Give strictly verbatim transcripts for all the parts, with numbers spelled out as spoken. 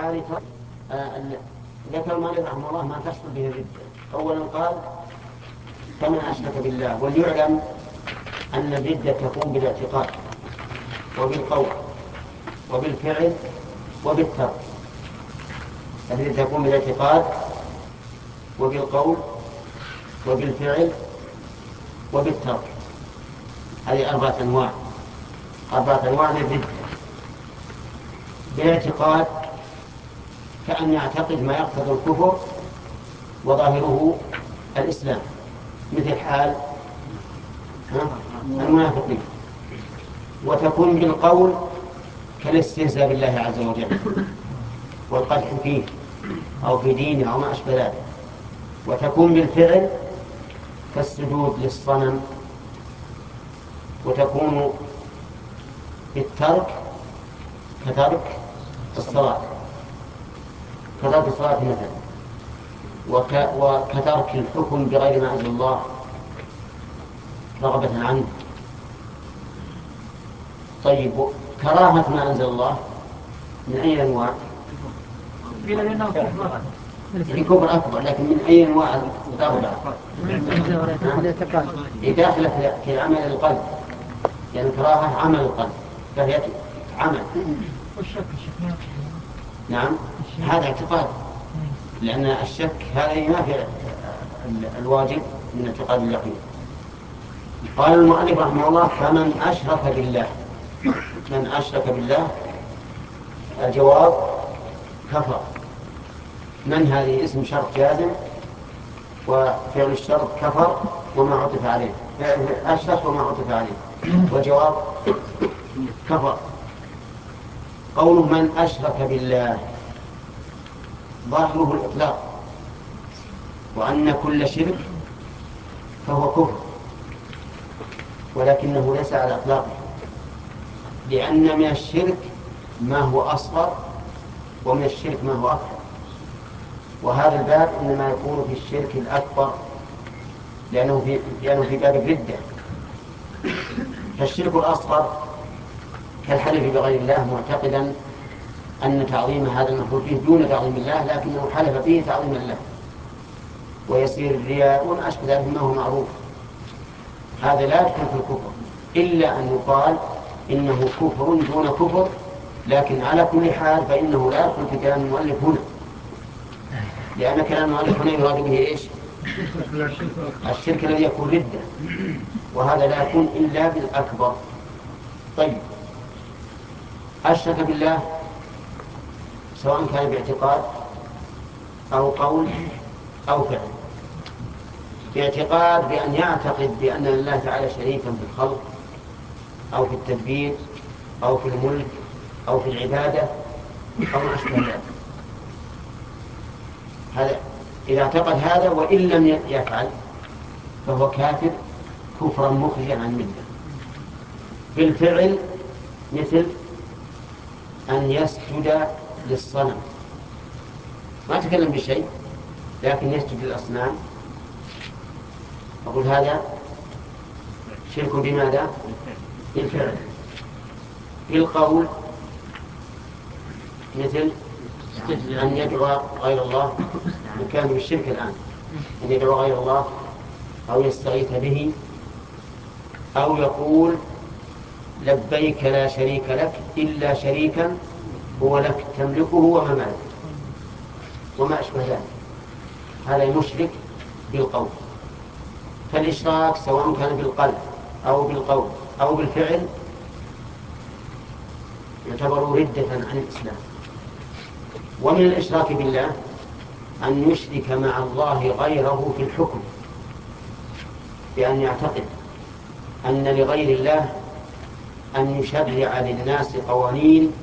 هذه ذكر المؤلف رحمه الله ما تحصل به الردة. أولا قال فمن أشرك بالله، وليعلم أن الردة تكون بالاعتقاد وبالقول وبالفعل وبالترك. الردة تكون بالاعتقاد وبالقول وبالفعل وبالترك. هذه أربعة أنواع أربعة أنواع من الردة. بالاعتقاد كأن يعتقد ما يقتضي الكفر وظاهره الإسلام، مثل حال المنافقين. وتكون بالقول كالاستهزاء بالله عز وجل والقدح فيه أو في دينه أو ما أشبه ذلك. وتكون بالفعل كالسجود للصنم. وتكون بالترك كترك الصلاة كترك الصلاة مثلا، وك وكترك الحكم بغير ما أنزل الله رغبة عنه. طيب كراهة ما أنزل الله من أي أنواع؟ في كفر أكبر، لكن من أي أنواع الأربعة؟ داخلة في عمل القلب، يعني كراهة عمل القلب فهي عمل. نعم هذا اعتقاد، لأن الشك هذا ينافي الواجب من اعتقاد اليقين. قال المؤلف رحمه الله فمن أشرك بالله. من أشرك بالله الجواب كفر. من هذه اسم شرط جازم وفعل الشرط كفر وما عطف عليه، أشرك وما عطف عليه، وجواب كفر. قوله من أشرك بالله ظاهره الإطلاق، وأن كل شرك فهو كفر، ولكنه ليس على إطلاقه، لأن من الشرك ما هو أصغر ومن الشرك ما هو أكبر. وهذا الباب إنما يكون في الشرك الأكبر لأنه في, لأنه في باب الردة. فالشرك الأصغر كالحلف بغير الله معتقدا أن تعظيم هذا المخلوق فيه دون تعظيم الله، لكنه حلف فيه تعظيم الله، ويصير الرياء وأشبه ذلك ما هو معروف. هذا لا يدخل في الكفر، إلا أن يقال إنه كفر دون كفر. لكن على كل حال فإنه لا يدخل في كلام المؤلف هنا، لأن كلام المؤلف هنا يراد به إيش؟ الشرك الذي يكون ردة، وهذا لا يكون إلا بالأكبر. طيب أشرك بالله سواء كان باعتقاد أو قول أو فعل. باعتقاد بأن يعتقد بأن الله تعالى شريكا في الخلق أو في التدبير أو في الملك أو في العبادة أو ما أشبه ذلك. هذا إذا اعتقد هذا وإن لم يفعل فهو كافر كفرا مخرجا عن الملة. بالفعل مثل أن يسجد للصنم، ما تكلم بشيء لكن يسجد للأصنام، أقول هذا شرك بماذا؟ بالفعل. بالقول مثل أن يدعو غير الله، وكان بالشرك الآن أن يدعو غير الله أو يستغيث به أو يقول لبيك لا شريك لك إلا شريكا هو لك تملكه وما ملك وما أشبه ذلك. هذا يشرك بالقول. فالإشراك سواء كان بالقلب أو بالقول أو بالفعل يعتبر ردة عن الإسلام. ومن الإشراك بالله أن يشرك مع الله غيره في الحكم، بأن يعتقد أن لغير الله أن يشرع للناس قوانين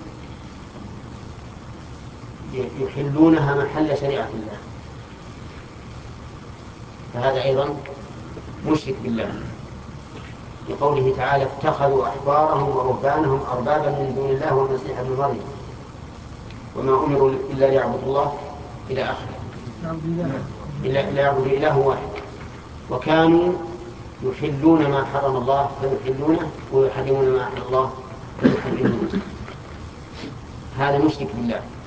يحلونها محل شريعة الله، فهذا أيضا مشرك بالله. لقوله تعالى اتخذوا أحبارهم ورهبانهم أربابا من دون الله والمسيح ابن مريم وما أمروا إلا ليعبدوا الله إلى آخره، إلا ليعبدوا إله واحد. وكانوا يحلون ما حرم الله فيحلونه ويحرمون ما حرم الله فيحرمونه. هذا مشرك بالله.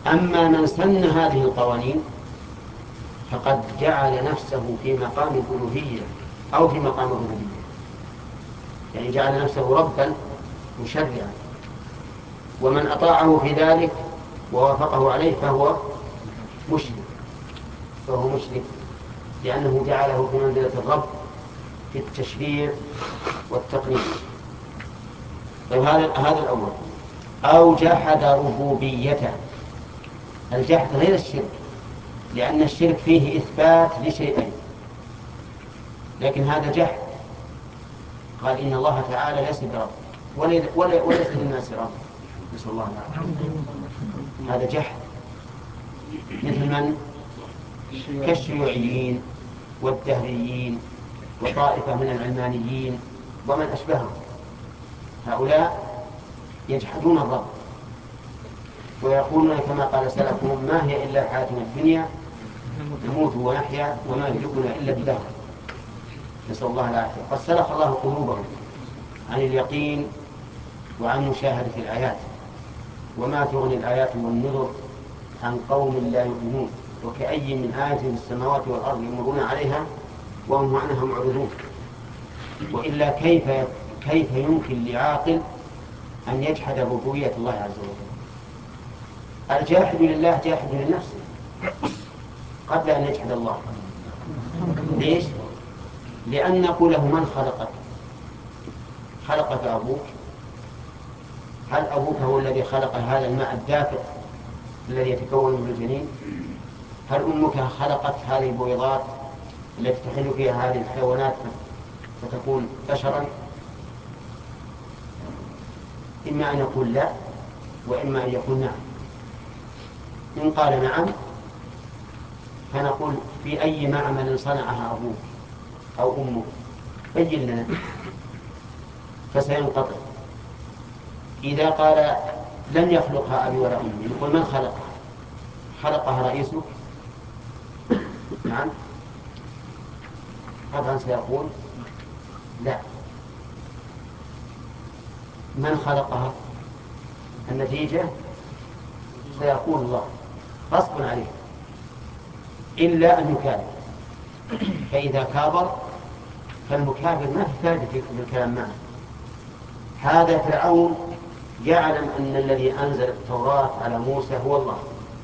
أما من سن هذه القوانين فقد جعل نفسه في مقام الألوهية أو في مقام الربوبية، يعني جعل نفسه ربا مشرعا، ومن أطاعه في ذلك ووافقه عليه فهو مشرك فهو مشرك لأنه جعله في منزلة الرب في التشريع والتقنين. طيب هذا هذا الأول. أو جحد ربوبيته. الجحد غير الشرك، لأن الشرك فيه إثبات لشيئين، لكن هذا جحد. قال إن الله تعالى ليس برب ولا وليس للناس رب، نسأل الله العافية. هذا جحد مثل من؟ كالشيوعيين والدهريين وطائفة من العلمانيين ومن أشبههم. هؤلاء يجحدون الرب ويقولون كما قال سلفهم: ما هي إلا حياتنا الدنيا نموت ونحيا وما يهلكنا إلا الدهر. نسأل الله العافية. قد سلخ الله قلوبهم عن اليقين وعن مشاهدة الآيات، وما تغني الآيات والنذر عن قوم لا يؤمنون، وكأي من آية في السماوات والأرض يمرون عليها وهم عنها معرضون. وإلا كيف كيف يمكن لعاقل أن يجحد ربوبية الله عز وجل؟ الجاحد لله جاحد لنفسه قبل أن يجحد الله. ليش؟ لأن نقول له: من خلقك؟ خلقك أبوك؟ هل أبوك هو الذي خلق هذا الماء الدافئ الذي يتكون من الجنين؟ هل أمك خلقت هذه البويضات التي تحل فيها هذه الحيوانات فتكون بشرا؟ إما أن يقول لا، وإما أن يقول نعم. إن قال نعم فنقول: في أي معمل صنعها أبوك أو أمك؟ بين لنا. فسينقطع. إذا قال: لم يخلقها أبي ولا أمي، نقول: من خلقها؟ خلقها رئيسك؟ نعم. طبعا سيقول لا. من خلقها؟ النتيجة سيقول الله غصب عليه، إلا أن يكابر. فإذا كابر فالمكابر ما في فائدة في الكلام معه. هذا فرعون يعلم أن الذي أنزل التوراة على موسى هو الله،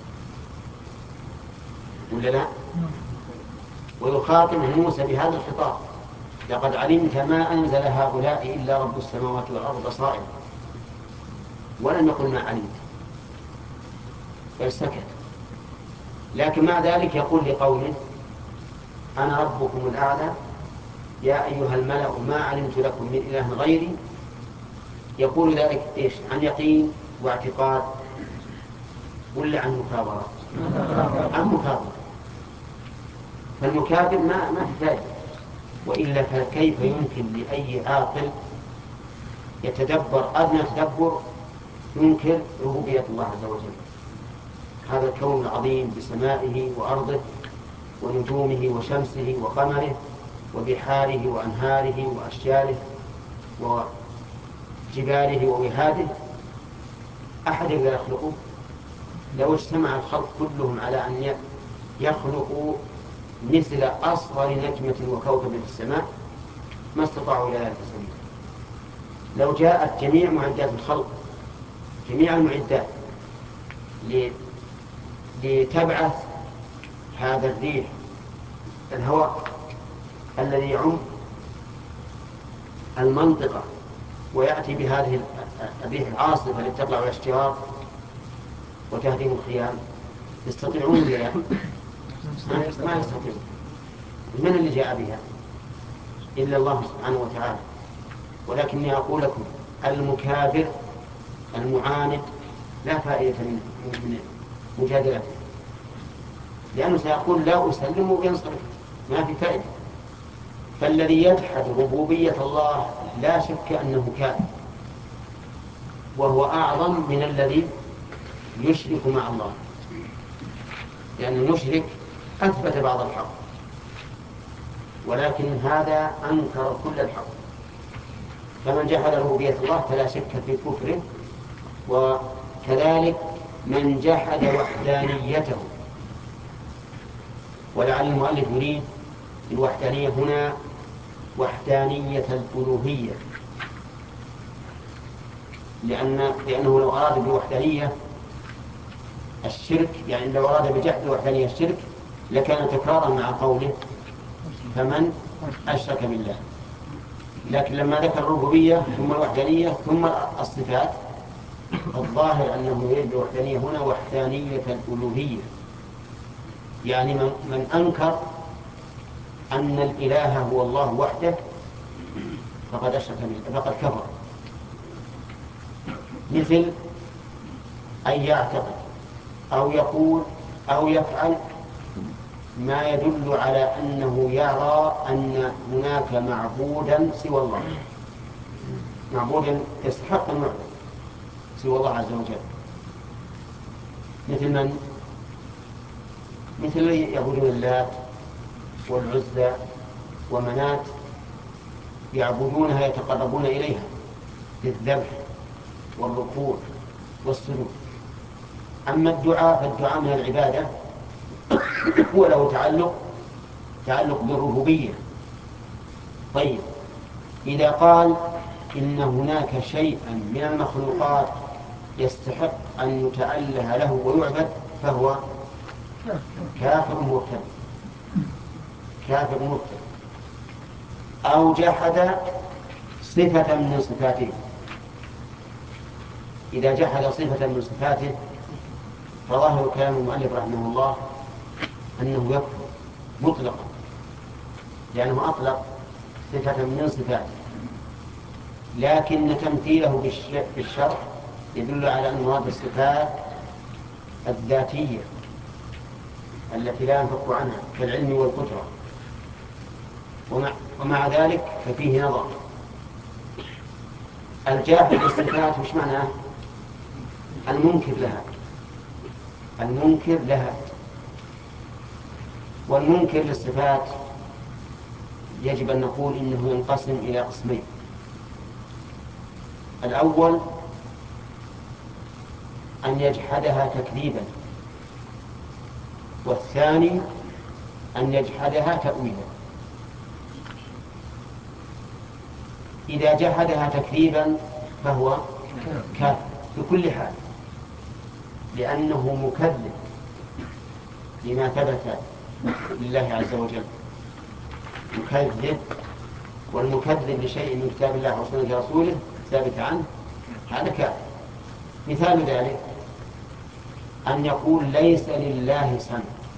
ولا لا؟ ويخاطب موسى بهذا الخطاب: لقد علمت ما أنزل هؤلاء إلا رب السماوات والأرض بصائر. ولم يقل ما علمت، بل سكت. لكن مع ذلك يقول لقومه: أنا ربكم الأعلى يا أيها الملأ ما علمت لكم من إله غيري. يقول ذلك إيش؟ عن يقين واعتقاد ولا عن مكابرة؟ عن مكابرة. فالمكابر ما ما في فائدة. وإلا فكيف يمكن لأي عاقل يتدبر أدنى تدبر ينكر ربوبية الله عز وجل؟ هذا الكون العظيم بسمائه وأرضه ونجومه وشمسه وقمره وبحاره وأنهاره وأشجاره وجباله ووهاده، أحد لا يخلقه؟ لو اجتمع الخلق كلهم على أن يخلقوا مثل أصغر نجمة وكوكب في السماء ما استطاعوا إلى ذلك سبيلا. لو جاءت جميع معدات الخلق، جميع المعدات، لتبعث هذا الريح الهواء الذي يعم المنطقة ويأتي بهذه الريح العاصفة التي تطلع الأشجار وتهدم الخيام، يستطيعون بها؟ ما يستطيعون. من اللي جاء بها؟ إلا الله سبحانه وتعالى. ولكني أقول لكم: المكابر المعاند لا فائدة من مجادلته، لأنه سيقول لا أسلم وينصرف، ما في فائدة. فالذي يجحد ربوبية الله لا شك أنه كافر، وهو أعظم من الذي يشرك مع الله، لأن المشرك أثبت بعض الحق، ولكن هذا أنكر كل الحق. فمن جحد ربوبية الله فلا شك في كفره، وكذلك من جحد وحدانيته. ولعل المؤلف يريد الوحدانية هنا وحدانية الألوهية، لأن لأنه لو أراد بالوحدانية الشرك، يعني لو أراد بجحد الوحدانية الشرك لكان تكرارا مع قوله فمن أشرك بالله. لكن لما ذكر الربوبية ثم الوحدانية ثم الصفات، الظاهر أنه يريد بالوحدانية هنا وحدانية الألوهية، يعني من, من أنكر أن الإله هو الله وحده فقد أشرك بالله، فقد كفر. مثل أن يعتقد أو يقول أو يفعل ما يدل على أنه يرى أن هناك معبودا سوى الله، معبودا يستحق المعبد سوى الله عز وجل. مثل من؟ مثل يعبدون اللات والعزى ومنات، يعبدونها يتقربون إليها بالذبح والركوع والسجود. أما الدعاء فالدعاء من العبادة وله تعلق تعلق بالربوبية. طيب، إذا قال إن هناك شيئا من المخلوقات يستحق أن يتأله له ويعبد فهو كافر مرتد، كافر مرتد. أو جحد صفة من صفاته، إذا جحد صفة من صفاته فظاهر كلام المؤلف رحمه الله أنه يكفر مطلقا، لأنه أطلق صفة من صفاته، لكن تمثيله بالشرع يدل على أن هذه الصفات الذاتية التي لا ينفك عنها كالعلم والقدرة. ومع, ومع ذلك ففيه نظر. الجاحد للصفات وش معناه؟ المنكر لها، المنكر لها. والمنكر للصفات يجب أن نقول إنه ينقسم إلى قسمين. الأول أن يجحدها تكذيبا، والثاني أن يجحدها تأويلا. إذا جحدها تكذيبا فهو كافر بكل حال، لأنه مكذب لما ثبت لله عز وجل، مكذب. والمكذب لشيء من كتاب الله وسنة رسوله ثابت عنه هذا كافر. مثال ذلك أن يقول ليس لله سمع،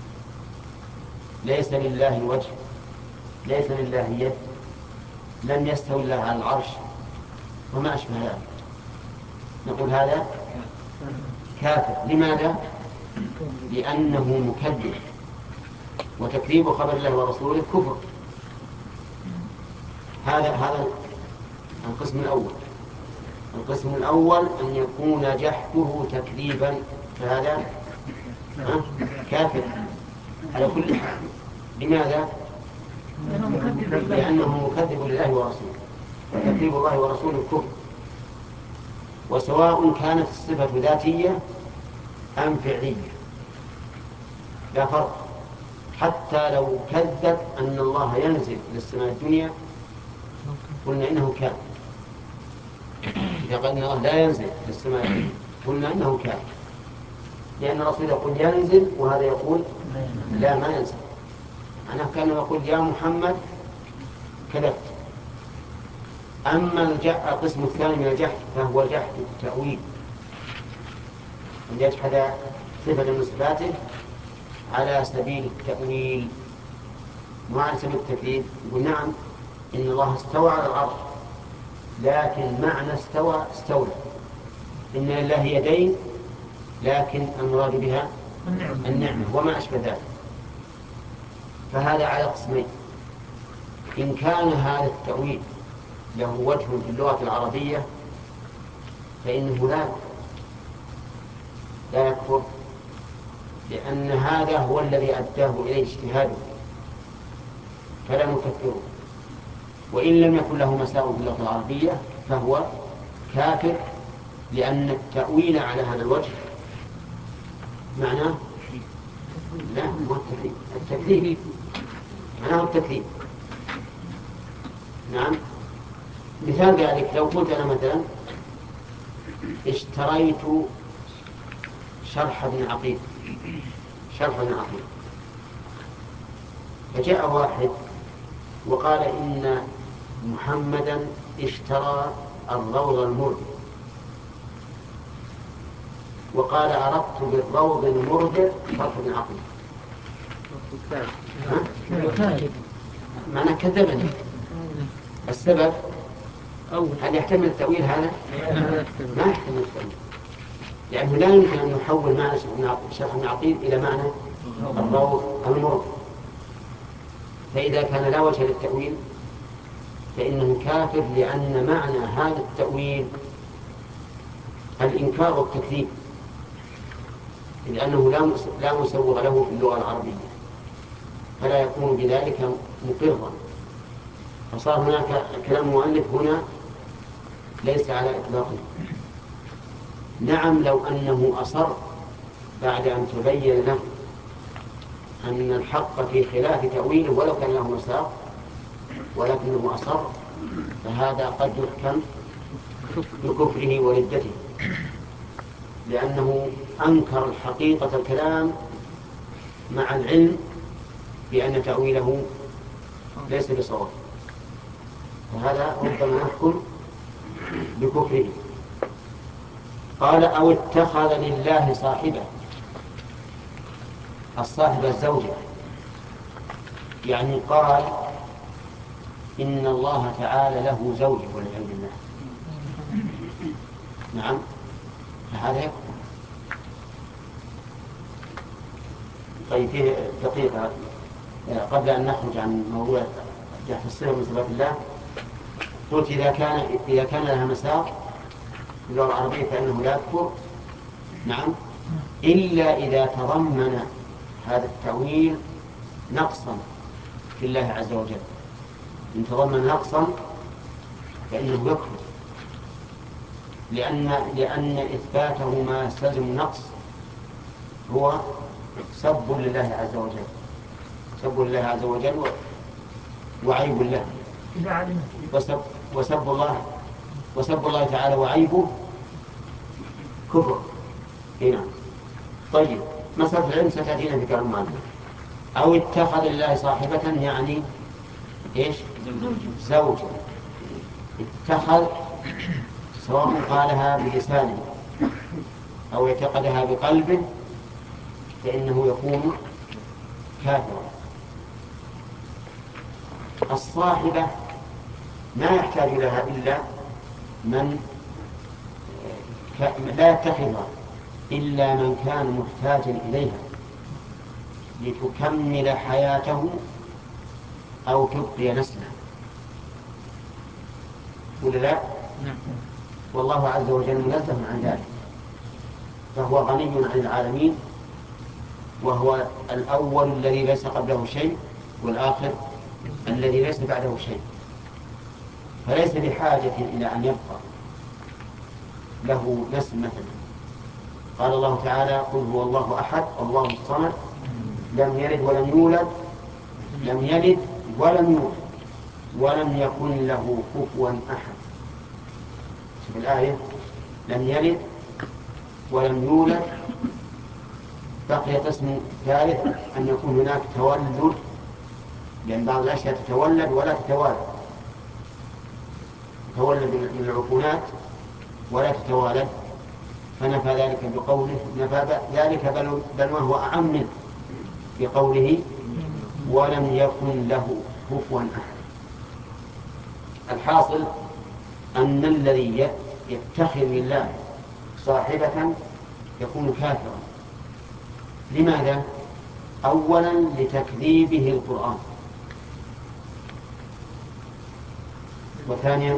ليس لله وجه، ليس لله يد، لم يستوي الله على العرش وما أشبه ذلك، نقول هذا كافر. لماذا؟ لأنه مكذب، وتكذيب خبر الله ورسوله كفر. هذا هذا القسم الأول. القسم الأول أن يكون جحده تكذيبا، فهذا كافر على كل حال. لماذا؟ لأنه مكذب لله ورسوله، وتكذيب الله ورسوله كفر. وسواء كانت الصفة ذاتية أم فعلية لا فرق. حتى لو كذب أن الله ينزل إلى السماء الدنيا قلنا إنه كان، إذا قال إن الله لا ينزل إلى السماء الدنيا قلنا إنه كان، لأن الرسول يقول ينزل وهذا يقول لا ما ينزل. أنا كان يقول يا محمد كذبت. أما القسم الثاني من الجحد فهو جحد التأويل، أن يجحد صفة من صفاته على سبيل التأويل وعلى سبيل التكذيب. يقول نعم إن الله استوى على العرش، لكن معنى استوى استولى. إن لله يدين لكن المراد بها النعمة وما أشبه ذلك. فهذا على قسمين. إن كان هذا التأويل له وجه في اللغة العربية فإنه لا لا يكفر، لأن هذا هو الذي أداه إليه اجتهاده فلا نكفره. وإن لم يكن له مساوٍ في اللغة العربية فهو كافر، لأن التأويل على هذا الوجه معناه لا مو التكذيب، التكذيب معناه التكذيب. نعم. مثال ذلك لو قلت أنا مثلا اشتريت شرح ابن عقيل، شرح ابن عقيل، فجاء واحد وقال إن محمدا اشترى الروض المرضي، وقال أردت بالروض المرضي شرح ابن عقيل، معنى كذبني. السبب هل يحتمل التأويل هذا؟ ما يحتمل التأويل، لأنه لا يمكن أن نحول معنى شرح ابن عقيل إلى معنى الروض المرضي. فإذا كان لا وجه للتأويل فإنه كافر، لأن معنى هذا التأويل الإنكار والتكذيب، لأنه لا مسوغ له في اللغة العربية، فلا يكون بذلك مقرا. فصار هناك كلام المؤلف هنا ليس على إطلاقه. نعم لو أنه أصر بعد أن تبين له أن الحق في خلاف تأويله ولو كان له مساق، ولكنه أصر، فهذا قد يحكم بكفره وردته، لأنه أنكر حقيقة الكلام مع العلم بأن تأويله ليس بصواب، فهذا ربما يحكم بكفره. قال أو اتخذ لله صاحبة، الصاحبة الزوجة، يعني قال إن الله تعالى له زوج والعياذ بالله. نعم، فهذا يكفر. طيب فيه دقيقة قبل أن نخرج عن موضوع جهة الصلة من صفات الله. قلت إذا كان إذا كان لها مساق في اللغة العربية فإنه لا يكفر. نعم، إلا إذا تضمن هذا التأويل نقصا في الله عز وجل. إن تضمن نقصا فإنه يكفر، لأن لأن إثباته ما يستلزم نقص هو سب لله عز وجل، سب لله عز وجل وعيب له، وسب وسب الله وسب الله تعالى وعيبه كفر. هنا طيب مسألة العلم ستأتينا في كلام مالك. أو اتخذ الله صاحبة يعني إيش؟ زوجة. اتخذ سواء قالها بلسانه أو اعتقدها بقلبه فإنه يكون كافرا. الصاحبة ما يحتاج لها إلا من لا يتخذها إلا من كان محتاجا إليها لتكمل حياته أو تبقي نسله، ولا لا؟ والله عز وجل منزه عن ذلك، فهو غني عن العالمين، وهو الأول الذي ليس قبله شيء والآخر الذي ليس بعده شيء، فليس بحاجة إلى أن يبقى له نسل مثلا. قال الله تعالى قل هو الله أحد الله الصمد لم يلد ولم يولد لم يلد ولم يولد ولم يكن له كفوا أحد. في الآية لم يلد ولم يولد، بقي قسم ثالث أن يكون هناك تولد، لأن بعض الأشياء تتولد ولا تتوالد، تتولد من العفونات ولا تتوالد، فنفى ذلك بقوله نفى ذلك بل, بل وهو أعم منه بقوله ولم يكن له كفوا أحد. الحاصل أن الذي يتخذ لله صاحبة يكون كافرا. لماذا؟ أولا لتكذيبه القرآن، وثانيا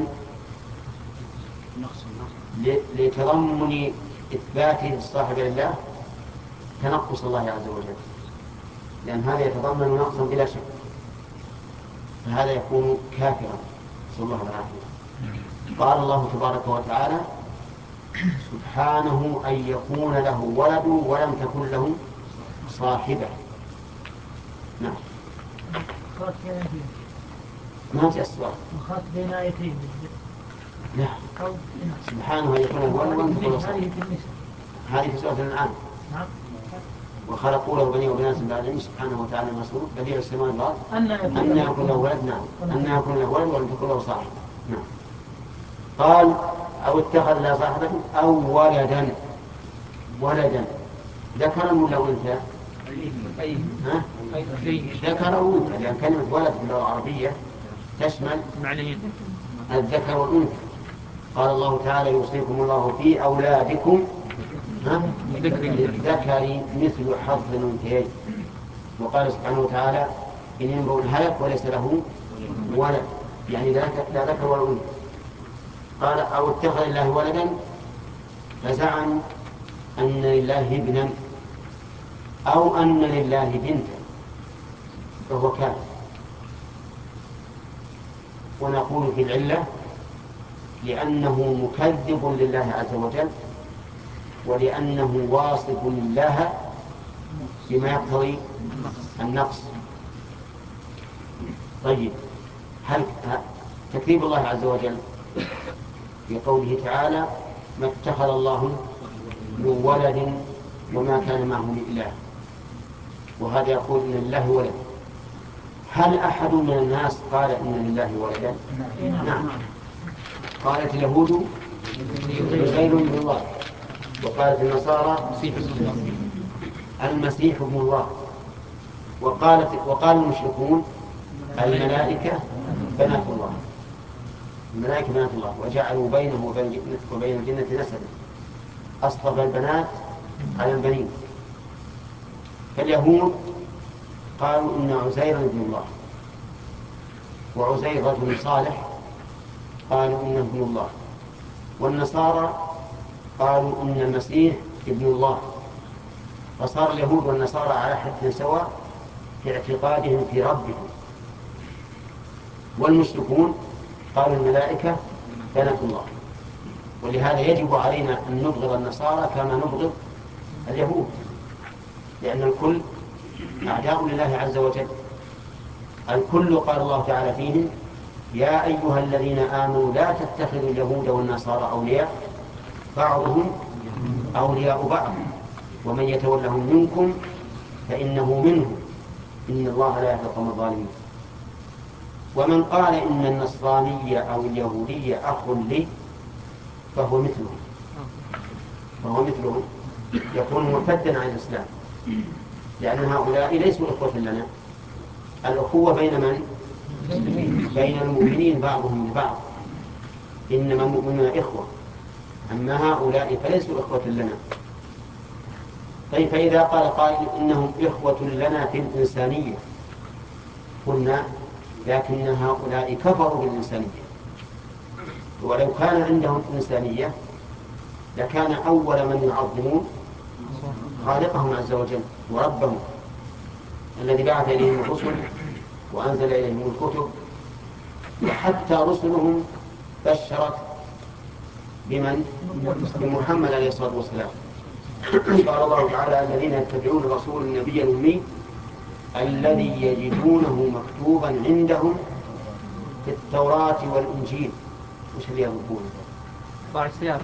لتضمن إثباته الصاحب لله تنقص الله عز وجل، لأن هذا يتضمن نقصا بلا شك، فهذا يكون كافرا، نسأل الله العافية. قال الله تبارك وتعالى سبحانه أن يكون له ولد ولم تكن له صاحبة. نعم. ما في السؤال. وخاط بين آيتين. نعم. سبحانه أن يكون له ولد ولم تكن له صاحبة. هذه في سورة الأنعام. نعم. وخلقوا له بنين وبنات بعدين سبحانه وتعالى مسؤول بديع السماء والأرض أن يكون له ولد. نعم. أن يكون له ولد ولم تكن له صاحبة. نعم. قال أو اتخذ له صاحبة أو ولدا. ولدا ذكرا ولا أنثى؟ ها؟ ذكر أو أنثى، لأن كلمة ولد في اللغة العربية تشمل الذكر والأنثى. قال الله تعالى يوصيكم الله في أولادكم للذكر مثل حظ الأنثيين. وقال سبحانه وتعالى إن امرؤ هلك وليس له ولد، يعني لا ذكر ولا أنثى. قال أو اتخذ الله ولدا فزعم أن لله ابنا أو أن لله بنتا فهو كافر. ونقول في العلة لأنه مكذب لله عز وجل، ولأنه واصف لله بما يقتضي النقص. طيب، هل تكذيب الله عز وجل في قوله تعالى ما اتخذ الله من ولد وما كان معه من إله، وهذا يقول إن لله ولد. هل أحد من الناس قال إن لله ولدا؟ نعم. قالت اليهود عزير ابن الله، وقالت النصارى المسيح ابن الله، وقالت وقال المشركون الملائكة بنات الله. الملائكة بنات الله، وجعلوا بينه وبين الجنة نسبا، أصطفى البنات على البنين. فاليهود قالوا إن عزير ابن الله، وعزير رجل صالح قالوا إنه ابن الله. والنصارى قالوا إن المسيح ابن الله. فصار اليهود والنصارى على حد سواء في اعتقادهم في ربهم. والمشركون قالوا الملائكة بنات الله. ولهذا يجب علينا أن نبغض النصارى كما نبغض اليهود، لأن الكل أعداء لله عز وجل. الكل قال الله تعالى فيهم يا أيها الذين آمنوا لا تتخذوا اليهود والنصارى أولياء بعضهم أولياء بعض ومن يتولهم منكم فإنه منهم إن الله لا يهدي القوم الظالمين. ومن قال إن النصرانية أو اليهودية أخ لي فهو مثله فهو مثله يكون مرتدا عن الإسلام، لأن هؤلاء ليسوا إخوة لنا. الأخوة بين من؟ بين المؤمنين بعضهم لبعض، إنما المؤمنون إخوة. أما هؤلاء فليسوا إخوة لنا. طيب، فإذا قال قائل إنهم إخوة لنا في الإنسانية قلنا لكن هؤلاء كفروا بالإنسانية، ولو كان عندهم إنسانية لكان أول من يعظمون خالقهم عز وجل وربهم الذي بعث إليهم الرسل وأنزل إليهم الكتب، وحتى رسلهم بشرت بمن؟ بمحمد عليه الصلاة والسلام. قال الله تعالى الذين يتبعون الرسول النبي الأمي الذي يجدونه مكتوبا عندهم في التوراة والإنجيل. وش اللي يقولون؟ طاع السيارة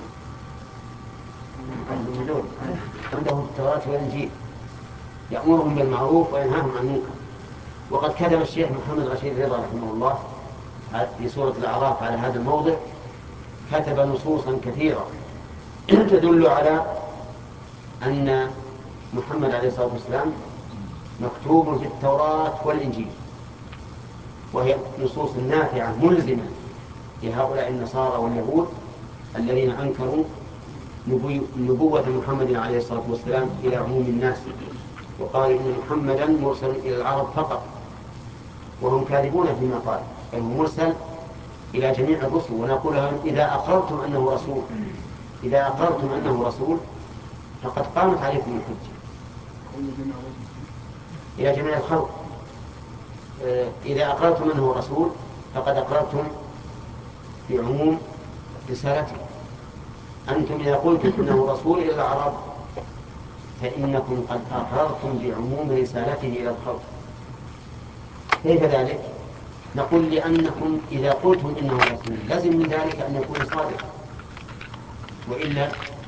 عندهم في التوراة والإنجيل يأمرهم بالمعروف وينهاهم عن المنكر. وقد كتب الشيخ محمد رشيد رضا رحمه الله في سورة الأعراف على هذا الموضع، كتب نصوصا كثيرة تدل على أن محمد عليه الصلاة والسلام مكتوب في التوراة والإنجيل، وهي نصوص نافعة ملزمة لهؤلاء النصارى واليهود الذين أنكروا نبوة محمد عليه الصلاة والسلام إلى عموم الناس، وقال إن محمدا مرسل إلى العرب فقط، وهم كاذبون فيما قال، بل هو مرسل إلى جميع الرسل. ونقول لهم إذا أقررتم أنه رسول إذا أقررتم أنه رسول فقد قامت عليكم الحجة إلى جميع الخلق. إذا أقررتم أنه رسول فقد أقررتم في عموم رسالته. أنتم إذا قلتم إنه رسول إلى العرب فإنكم قد أقررتم بعموم رسالته إلى الخلق. كيف ذلك؟ نقول لأنكم إذا قلتم إنه رسول لازم من ذلك أن يكون صادقا، وإلا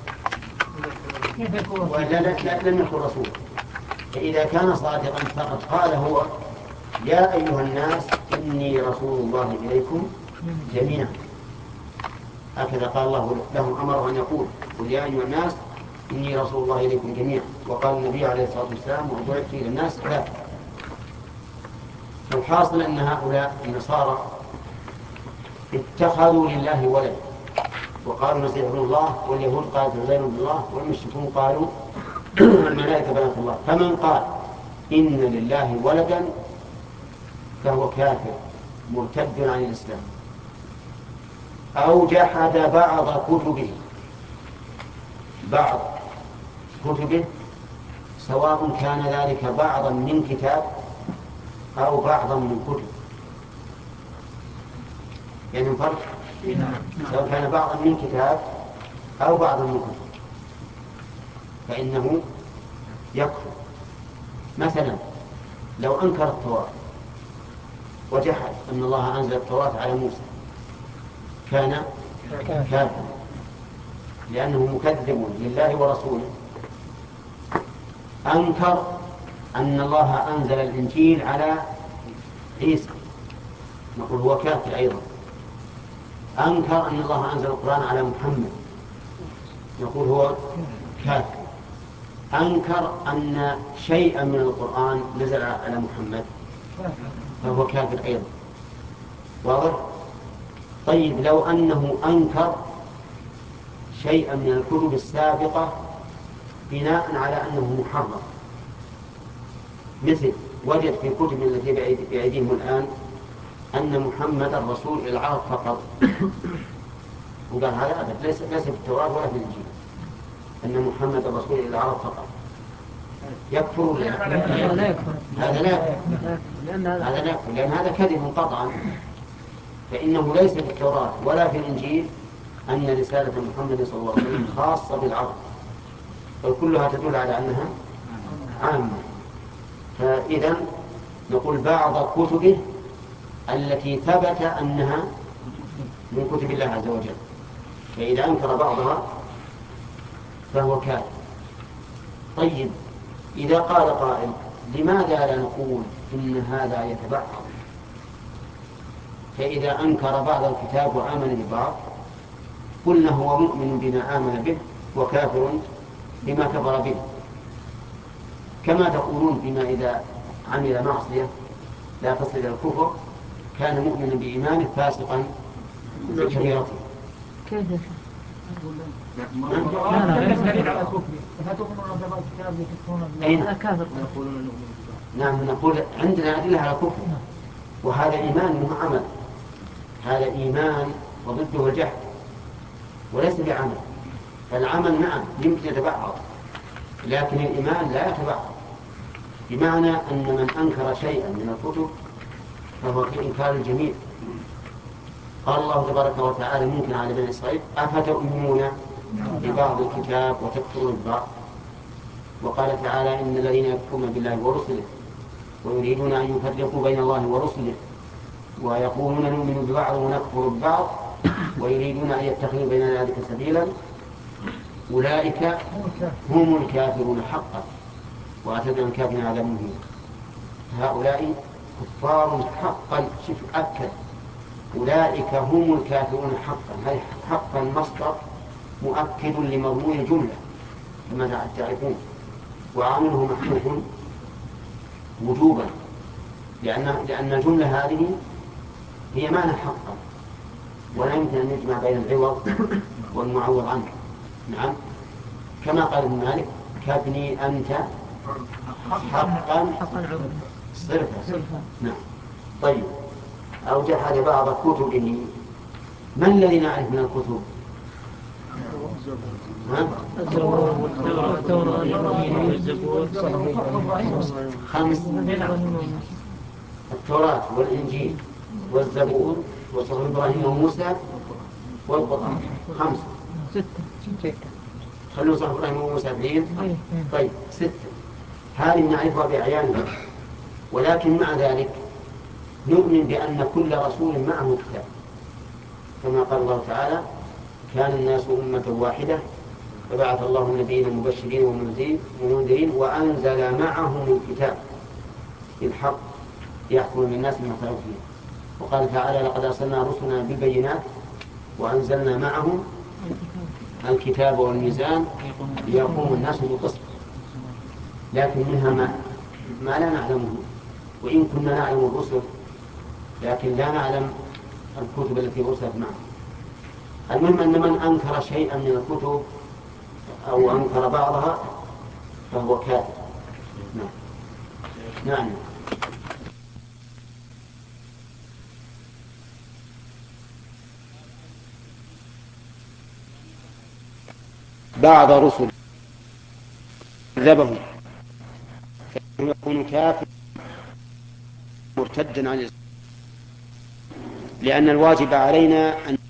وإلا لم يكن رسول. فإذا كان صادقا فقد قال هو يا أيها الناس إني رسول الله إليكم جميعا، هكذا قال الله لهم، أمره أن يقول قل يا أيها الناس إني رسول الله إليكم جميعا. وقال النبي عليه الصلاة والسلام وبعثت إلى الناس ثلاثة. الحاصل أن هؤلاء النصارى اتخذوا لله ولد وقالوا المسيح ابن الله، واليهود قالوا عزير ابن الله، والمشركون قالوا الملائكة بنات الله. فمن قال إن لله ولدا فهو كافر مرتد عن الإسلام أو جحد بعض كتبه بعض كتبه سواء كان ذلك بعضا من كتاب أو بعضا من كتب، يعني فرق سواء كان بعضا من كتاب أو بعضا من كتب فإنه يكفر. مثلا لو أنكر التوراة وجحد أن الله أنزل التوراة على موسى كان كافرا لأنه مكذب لله ورسوله. أنكر أن الله أنزل الإنجيل على عيسى نقول هو كافر أيضا. أنكر أن الله أنزل القرآن على محمد نقول هو كافر. أنكر أن شيئا من القرآن نزل على محمد فهو كافر أيضا. واضح؟ طيب لو أنه أنكر شيئا من الكتب السابقة بناء على أنه محرم، مثل وجد في كتب التي بأيديهم الآن أن محمد الرسول إلى العرب فقط وقال هذا أبدا ليس ليس في التوراة ولا في الإنجيل أن محمد الرسول إلى العرب فقط، يكفر ولا لا يكفر؟ هذا لا يكفر هذا لا يكفر لأن هذا كذب قطعا، فإنه ليس في التوراة ولا في الإنجيل أن رسالة محمد صلى الله عليه وسلم خاصة بالعرب، بل كلها تدل على أنها عامة. فإذا نقول بعض كتبه التي ثبت أنها من كتب الله عز وجل، فإذا أنكر بعضها فهو كافر. طيب إذا قال قائل لماذا لا نقول إن هذا يتبعض؟ فإذا أنكر بعض الكتاب وآمن ببعض قلنا هو مؤمن بما آمن به وكافر بما كفر به، كما تقولون بما إذا عمل معصية لا تصل إلى الكفر كان مؤمنا بإيمانه فاسقا بكبيرته. كيف نعم نقول عندنا أدلة على كفر، وهذا إيمان مو عمل، هذا إيمان وضده الجحد وليس بعمل. فالعمل نعم يمكن يتبعض لكن الإيمان لا يتبعض، بمعنى أن من أنكر شيئا من الكتب فهو في إنكار الجميع. قال الله تبارك وتعالى ممكن على بني إسرائيل أفتؤمنون ببعض الكتاب وتكفرون ببعض. وقال تعالى إن الذين يكفرون بالله ورسله ويريدون أن يفرقوا بين الله ورسله ويقولون نؤمن ببعض ونكفر ببعض ويريدون أن يتخذوا بين ذلك سبيلا أولئك هم الكافرون حقا وأعتدنا الكافرين عذابا مهينا. هؤلاء كفار حقا. شوف أكد أولئك هم الكافرون حقا، هذه حقا مصدر مؤكد لمضمون الجملة كما تعرفون، وعامله محذوف وجوبا لأن لأن الجملة هذه هي معنى حقا ولا يمكن أن يجمع بين العوض والمعوض عنه. نعم كما قال ابن مالك كابني أنت حقا صرفا. نعم. طيب أو جحد بعض كتبه. من الذي نعرف من الكتب؟ خمس: التوراة والإنجيل والزبور وصحف إبراهيم وموسى والقرآن. خمسة ستة. خلوا صحف إبراهيم وموسى اثنين. إيه. طيب ستة هذه نعرفها بأعيانها، ولكن مع ذلك نؤمن بأن كل رسول معه كتاب، كما قال الله تعالى: كان الناس أمة واحدة فبعث الله النبيين مبشرين ومنذرين وأنزل معهم الكتاب بالحق ليحكم بالناس بما اختلفوا فيه. وقال تعالى: لقد أرسلنا رسلنا بالبينات وأنزلنا معهم الكتاب والميزان ليقوم الناس بالقسط. لكن منها ما, ما لا نعلمه، وإن كنا نعلم الرسل لكن لا نعلم الكتب التي أرسلت معه. المهم أن من أنكر شيئا من الكتب أو أنكر بعضها فهو كافر. نعم. نعم. بعض رسل كذبهم فإنه يكون كافر مرتدا عن الإسلام، لأن الواجب علينا أن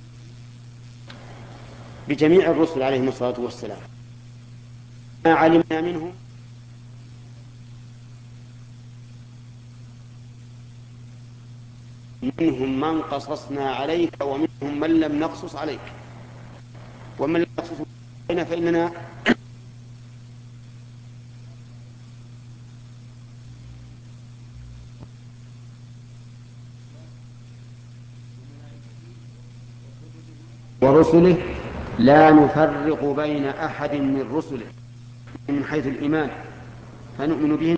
بجميع الرسل عليهم الصلاة والسلام ما علمنا منهم منهم من قصصنا عليك ومنهم من لم نقصص عليك، ومن لم نقصص علينا فإننا ورسله لا نفرق بين أحد من رسله من حيث الإيمان، فنؤمن بهم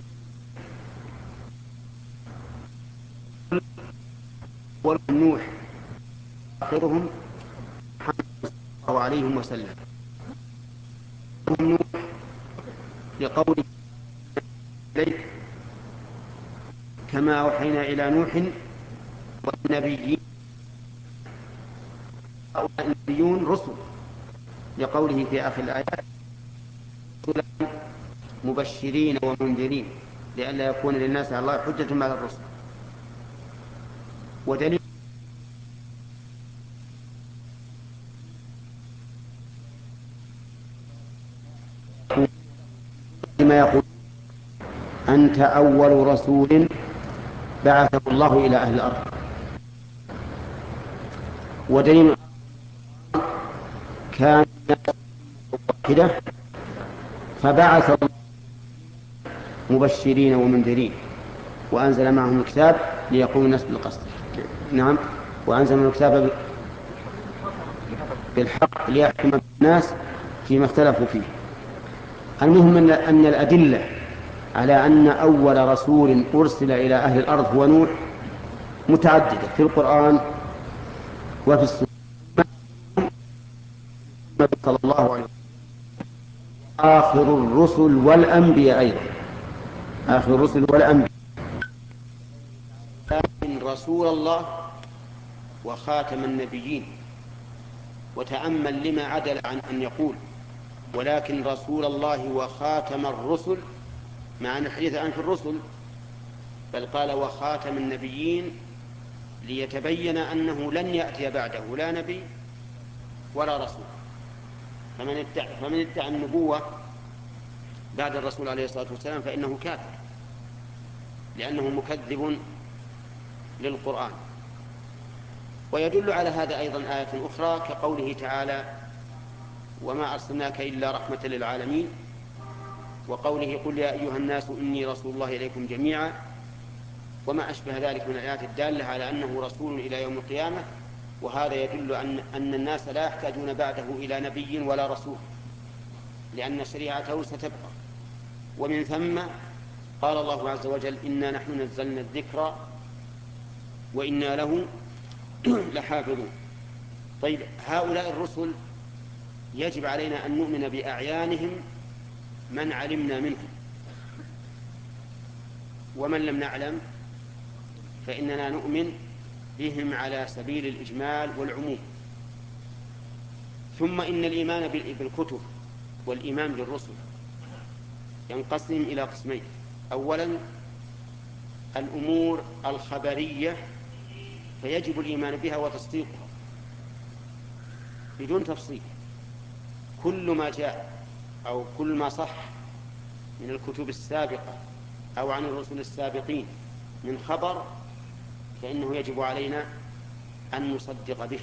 ونوح آخرهم محمد صلى الله عليه وسلم. نوح لقوله إليك كما أوحينا إلى نوح والنبيين، النبيون رسل لقوله في آخر الآيات رسلا مبشرين ومنذرين لئلا يكون للناس على الله حجة بعد الرسل. ودليل ما يقول: أنت أول رسول بعثه الله إلى أهل الأرض. ودليل كان واحدة فبعث الله مبشرين ومنذرين وأنزل معهم الكتاب ليقوم الناس بالقسط. نعم. وأنزل من الكتاب بالحق ليحكم الناس فيما اختلفوا فيه. المهم أن الأدلة على أن أول رسول أرسل إلى أهل الأرض هو نوح متعددة في القرآن وفي السنة صلى الله عليه وسلم. آخر الرسل والأنبياء أيضا آخر الرسل والأنبياء لكن رسول الله وخاتم النبيين. وتأمل لما عدل عن أن يقول ولكن رسول الله وخاتم الرسل، مع أن الحديث عن في الرسل، بل قال وخاتم النبيين ليتبين أنه لن يأتي بعده لا نبي ولا رسول. فمن ادعى, فمن ادعى النبوة بعد الرسول عليه الصلاة والسلام فإنه كافر، لأنه مكذب للقرآن. ويدل على هذا أيضا آية أخرى كقوله تعالى وما أرسلناك إلا رحمة للعالمين، وقوله قل يا أيها الناس إني رسول الله إليكم جميعا، وما أشبه ذلك من الآيات الدالة على أنه رسول إلى يوم القيامة. وهذا يدل أن, أن الناس لا يحتاجون بعده إلى نبي ولا رسول، لأن شريعته ستبقى. ومن ثم قال الله عز وجل إنا نحن نزلنا الذكر وإنا له لحافظون. طيب هؤلاء الرسل يجب علينا أن نؤمن بأعيانهم من علمنا منهم، ومن لم نعلم فإننا نؤمن بهم على سبيل الإجمال والعموم. ثم إن الإيمان بالكتب والإيمان بالرسل ينقسم إلى قسمين: أولا الأمور الخبرية فيجب الإيمان بها وتصديقها بدون تفصيل، كل ما جاء أو كل ما صح من الكتب السابقة أو عن الرسل السابقين من خبر فإنه يجب علينا أن نصدق به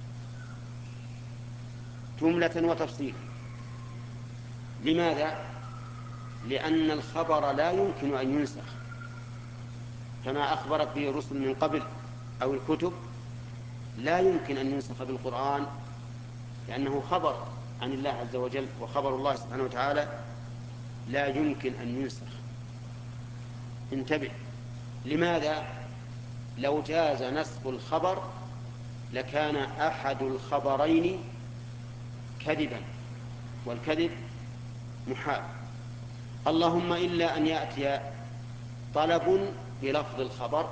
جملة وتفصيلا. لماذا؟ لأن الخبر لا يمكن أن ينسخ، كما أخبرت به الرسل من قبل أو الكتب لا يمكن أن ينسخ بالقرآن، لأنه خبر عن الله عز وجل، وخبر الله سبحانه وتعالى لا يمكن أن ينسخ. انتبه، لماذا؟ لو جاز نسخ الخبر لكان أحد الخبرين كذبا، والكذب محال، اللهم إلا أن يأتي طلب بلفظ الخبر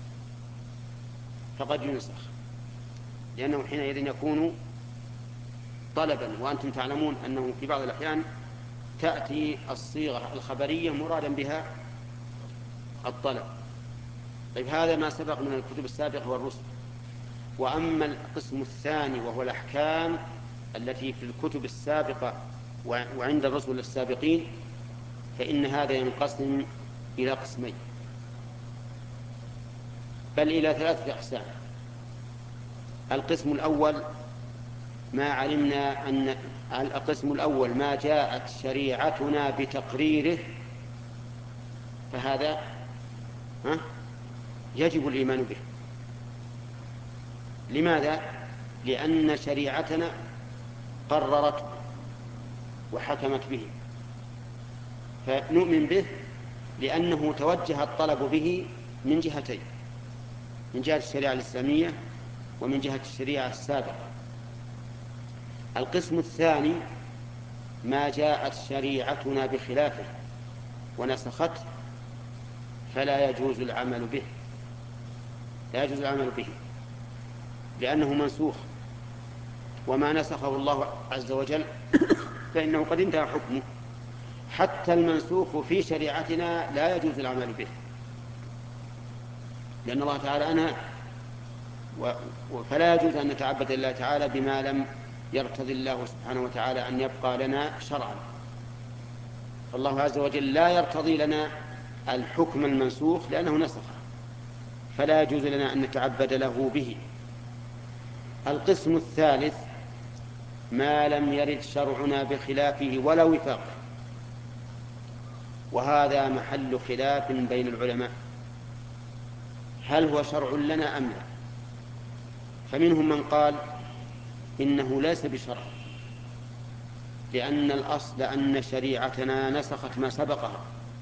فقد ينسخ، لأنه حينئذ يكون طلبا، وأنتم تعلمون أنه في بعض الأحيان تأتي الصيغة الخبرية مرادا بها الطلب. طيب هذا ما سبق من الكتب السابقة والرسل. وأما القسم الثاني وهو الأحكام التي في الكتب السابقة وعند الرسل السابقين فإن هذا ينقسم إلى قسمين، بل إلى ثلاثة أقسام. القسم الأول ما علمنا أن القسم الأول ما جاءت شريعتنا بتقريره، فهذا ها يجب الإيمان به. لماذا؟ لأن شريعتنا قررته وحكمت به، فنؤمن به لأنه توجه الطلب به من جهتين، من جهة الشريعة الإسلامية ومن جهة الشريعة السابقة. القسم الثاني ما جاءت شريعتنا بخلافه ونسخت، فلا يجوز العمل به، لا يجوز العمل به لأنه منسوخ، وما نسخه الله عز وجل فإنه قد انتهى حكمه. حتى المنسوخ في شريعتنا لا يجوز العمل به، لأن الله تعالى أنهى، فلا يجوز أن نتعبد الله تعالى بما لم يرتضي الله سبحانه وتعالى أن يبقى لنا شرعا. فالله عز وجل لا يرتضي لنا الحكم المنسوخ لأنه نسخه، فلا يجوز لنا أن نتعبد له به. القسم الثالث ما لم يرد شرعنا بخلافه ولا وفاقه، وهذا محل خلاف بين العلماء، هل هو شرع لنا أم لا؟ فمنهم من قال إنه ليس بشرع، لأن الأصل أن شريعتنا نسخت ما سبقها،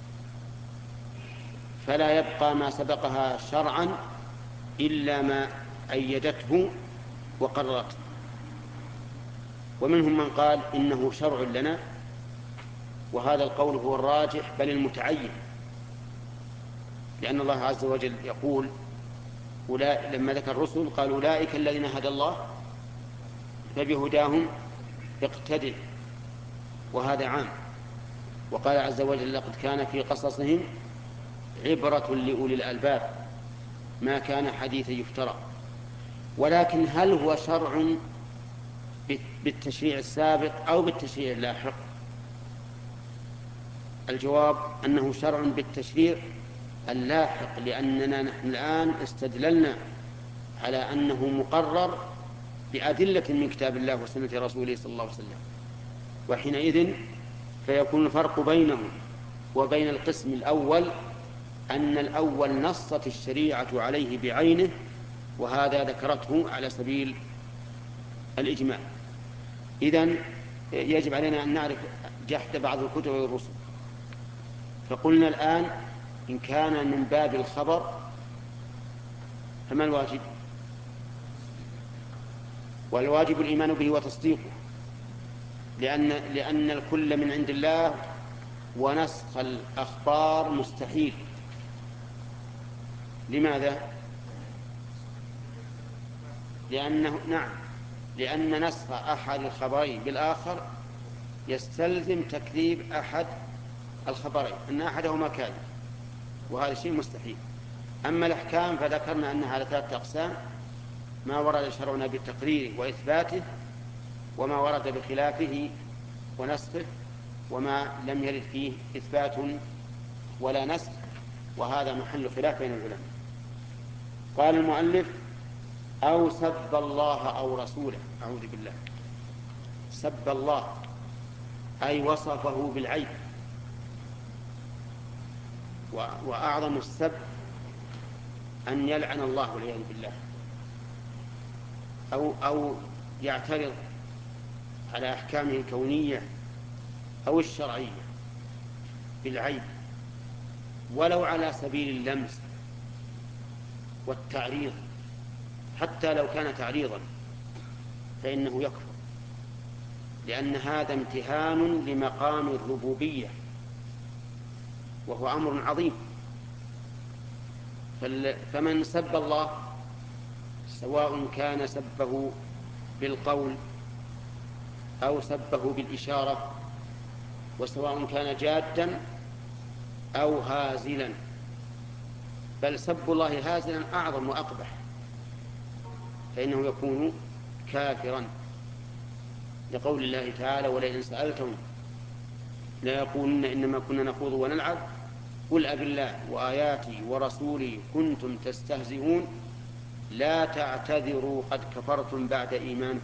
فلا يبقى ما سبقها شرعا إلا ما أيدته وقررته. ومنهم من قال إنه شرع لنا، وهذا القول هو الراجح بل المتعين، لأن الله عز وجل يقول لما ذكر الرسل قال أولئك الذين هدى الله فبهداهم اقتدع، وهذا عام. وقال عز وجل لقد كان في قصصهم عبرة لأولي الألباب ما كان حديثا يفترى. ولكن هل هو شرع بالتشريع السابق أو بالتشريع اللاحق؟ الجواب أنه شرع بالتشريع اللاحق، لأننا نحن الآن استدللنا على أنه مقرر بأدلة من كتاب الله وسنة رسوله صلى الله عليه وسلم، وحينئذ فيكون الفرق بينه وبين القسم الأول أن الأول نصت الشريعة عليه بعينه، وهذا ذكرته على سبيل الإجماع. إذن يجب علينا أن نعرف جحد بعض الكتب والرسل. فقلنا الآن إن كان من باب الخبر فما الواجب؟ والواجب الإيمان به وتصديقه، لأن, لأن الكل من عند الله، ونسخ الأخبار مستحيل. لماذا؟ لأنه نعم لأن نسخ أحد الخبرين بالآخر يستلزم تكذيب أحد الخبرين، أن أحدهما كاذب، وهذا شيء مستحيل. أما الأحكام فذكرنا أنها على ثلاثة أقسام: ما ورد شرعنا بتقريره وإثباته، وما ورد بخلافه ونسخه، وما لم يرد فيه إثبات ولا نسخ، وهذا محل خلاف بين العلماء. قال المؤلف: أو سب الله أو رسوله. أعوذ بالله. سب الله أي وصفه بالعيب، وأعظم السب أن يلعن الله والعياذ بالله، أو أو يعترض على أحكامه الكونية أو الشرعية بالعيب، ولو على سبيل اللمس والتعريض، حتى لو كان تعريضا فإنه يكفر، لأن هذا امتهان لمقام الربوبية، وهو أمر عظيم. فمن سب الله سواء كان سبه بالقول أو سبه بالإشارة، وسواء كان جادا أو هازلا، بل سب الله هازلا أعظم وأقبح، فإنه يكون كافرا، لقول الله تعالى: ولئن سألتهم لا يقولن إنما كنا نخوض ونلعب قل أبالله وآياته ورسوله كنتم تستهزئون لا تعتذروا قد كفرتم بعد إيمانكم.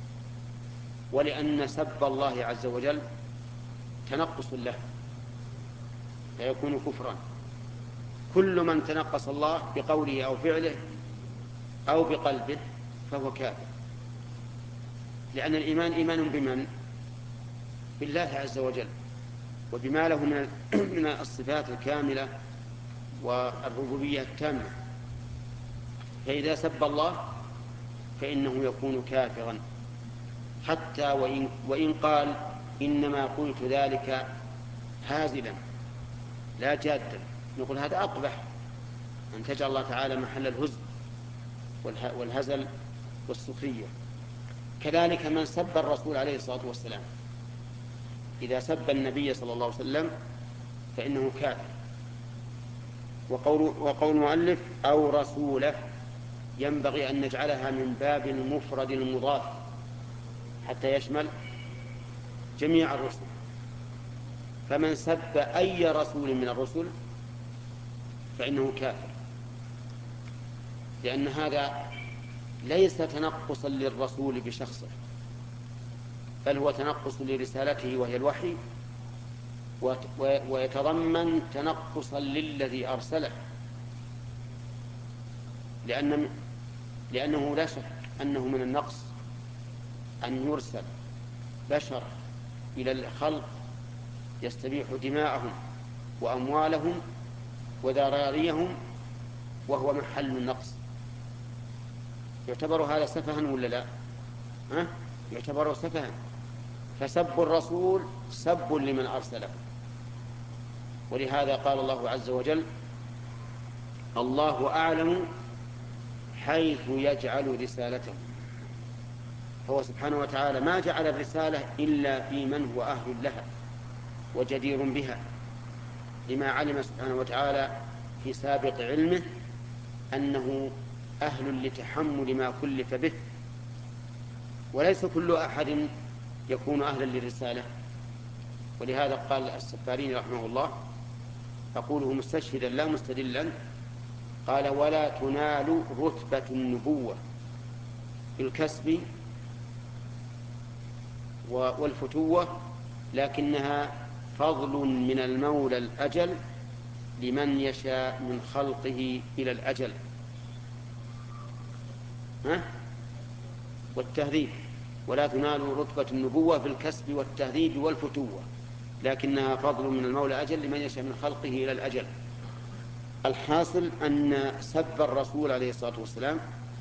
ولأن سب الله عز وجل تنقص له فيكون كفرا. كل من تنقص الله بقوله أو فعله أو بقلبه فهو كافر، لأن الإيمان إيمان بمن؟ بالله عز وجل، وبما له من الصفات الكاملة والربوبية التامة. فإذا سب الله فإنه يكون كافرا، حتى وإن, وإن قال إنما قلت ذلك هازلا لا جادا، نقول هذا أقبح، أن تجعل الله تعالى محل الهزل والهزل والسخرية. كذلك من سب الرسول عليه الصلاة والسلام، إذا سب النبي صلى الله عليه وسلم فإنه كافر. وقول, وقول المؤلف أو رسوله ينبغي أن نجعلها من باب المفرد المضاف حتى يشمل جميع الرسل. فمن سب أي رسول من الرسل فإنه كافر، لأن هذا ليس تنقصا للرسول بشخصه، بل هو تنقص لرسالته وهي الوحي، ويتضمن تنقصا للذي أرسله، لأن لأنه لا شك أنه من النقص أن يرسل بشر إلى الخلق يستبيح دماءهم وأموالهم وذراريهم وهو محل النقص. يعتبر هذا سفها ولا لا؟ ها؟ يعتبر سفها. فسب الرسول سب لمن أرسله. ولهذا قال الله عز وجل: الله أعلم حيث يجعل رسالته. فهو سبحانه وتعالى ما جعل الرسالة إلا في من هو أهل لها وجدير بها، لما علم سبحانه وتعالى في سابق علمه أنه أهل لتحمل ما كلف به، وليس كل أحد يكون أهلا للرسالة. ولهذا قال السفارين رحمه الله، أقوله مستشهدا لا مستدلا، قال: ولا تنال رتبة النبوة بالكسب والفتوة، لكنها فضل من المولى الأجل لمن يشاء من خلقه إلى الأجل. ها؟ والتهذيب: ولا تنال رتبة النبوة بالكسب والتهذيب والفتوة، لكنها فضل من المولى أجل لمن يشاء من خلقه إلى الأجل. الحاصل أن سب الرسول عليه الصلاة والسلام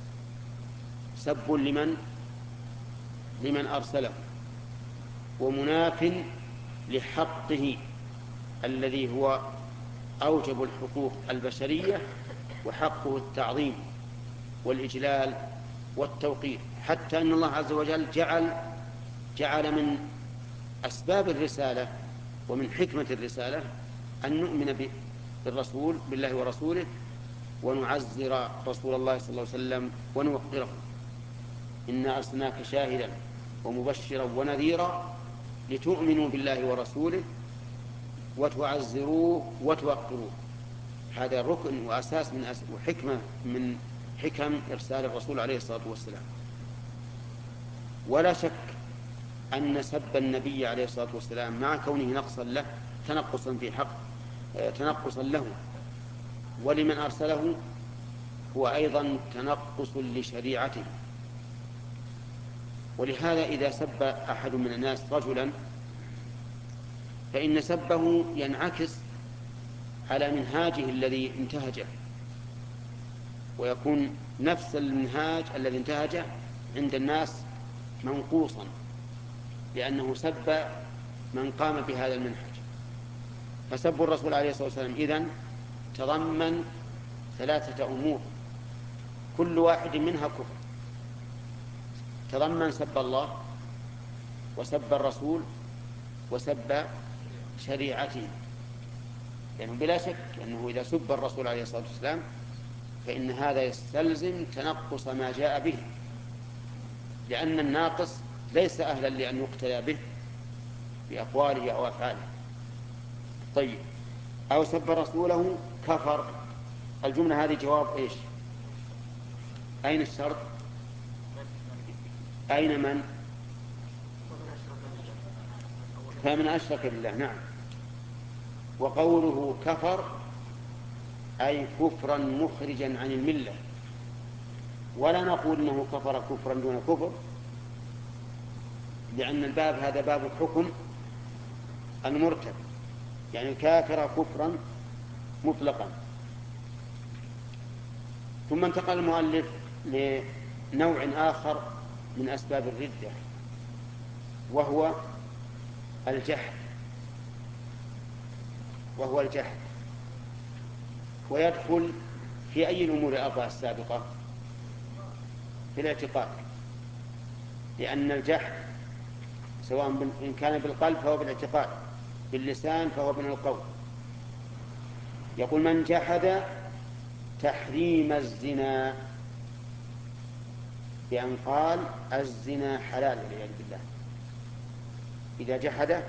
سب لمن لمن أرسله، ومناف لحقه الذي هو أوجب الحقوق البشرية، وحقه التعظيم والإجلال والتوقير، حتى أن الله عز وجل جعل جعل من أسباب الرسالة ومن حكمة الرسالة أن نؤمن بالرسول بالله ورسوله، ونعزر رسول الله صلى الله عليه وسلم ونوقره. إنا أرسلناك شاهدا ومبشرا ونذيرا لتؤمنوا بالله ورسوله وتعزروه وتوقروه. هذا ركن وأساس من أس... وحكمة من حكم إرسال الرسول عليه الصلاة والسلام. ولا شك أن سب النبي عليه الصلاة والسلام مع كونه نقصا له تنقصا في حق تنقصا له ولمن أرسله هو أيضا تنقص لشريعته. ولهذا إذا سب أحد من الناس رجلا فإن سبه ينعكس على منهاجه الذي انتهجه، ويكون نفس المنهاج الذي انتهجه عند الناس منقوصا، لأنه سب من قام بهذا المنهج. فسب الرسول عليه الصلاة والسلام إذن تضمن ثلاثة أمور كل واحد منها كفر. تضمن سب الله وسب الرسول وسب شريعته، لأنه بلا شك أنه إذا سب الرسول عليه الصلاة والسلام فإن هذا يستلزم تنقص ما جاء به، لأن الناقص ليس أهلا لأن يقتدى به بأقواله أو أفعاله. طيب، أو سب رسوله كفر. الجملة هذه جواب إيش؟ أين الشرط؟ أين من؟ فمن أشرك بالله. نعم. وقوله كفر أي كفرا مخرجا عن الملة، ولا نقول إنه كفر كفرا دون كفر، لأن الباب هذا باب الحكم المرتب، يعني كافر كفرا مطلقا. ثم انتقل المؤلف لنوع آخر من أسباب الردة، وهو الجهل وهو الجهل ويدخل في أي الأمور الأربعة السابقة؟ في الاعتقاد، لأن الجهل سواء إن كان بالقلب فهو بالاعتقاد، باللسان فهو من القول. يقول من جحد تحريم الزنا بأن قال الزنا حلال والعياذ بالله، إذا جحد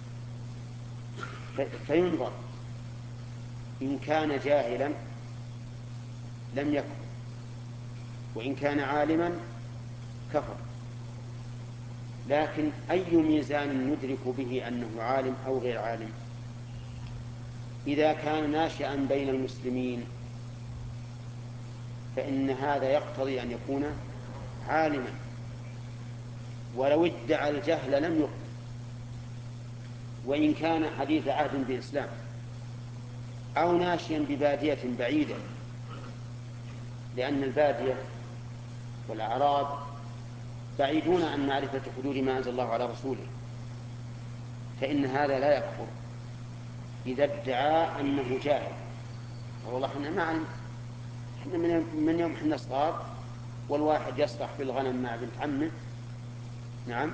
فينظر إن كان جاهلا لم يكفر، وإن كان عالما كفر. لكن أي ميزان ندرك به أنه عالم أو غير عالم؟ إذا كان ناشئا بين المسلمين فإن هذا يقتضي أن يكون عالما، ولو ادعى الجهل لم يقبل، وإن كان حديث عهد بالإسلام، أو ناشئا ببادية بعيدة، لأن البادية والأعراب بعيدون عن معرفة حدود ما أنزل الله على رسوله، فإن هذا لا يكفر إذا ادعى أنه جاهل. والله احنا ما علم، احنا من يوم احنا صغار والواحد يسرح في الغنم مع بنت عمه، نعم،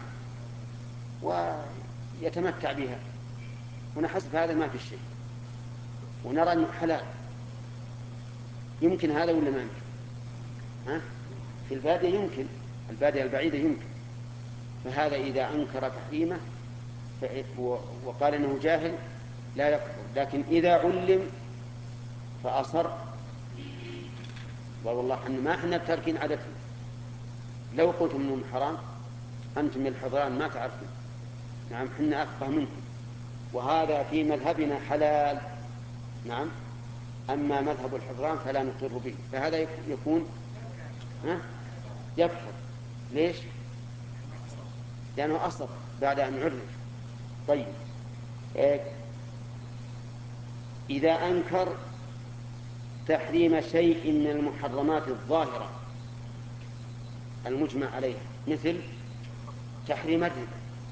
ويتمتع بها ونحسب هذا ما في شيء ونرى أنه حلال. يمكن هذا ولا ما يمكن؟ ها؟ في البادية يمكن، البادية البعيدة يمكن. فهذا إذا أنكر تحريمه وقال أنه جاهل لا يكفر. لكن إذا علم فأصر، والله إحنا ما إحنا تاركين عادتنا، لو قلتم أنهم حرام أنتم من الحضران ما تعرفون، نعم إحنا أفقه منكم، وهذا في مذهبنا حلال، نعم، أما مذهب الحضران فلا نقر به، فهذا يكون ها يكفر. ليش؟ لأنه أصر بعد أن عرف. طيب، إذا أنكر تحريم شيء من المحرمات الظاهرة المجمع عليها، مثل تحريم الربا،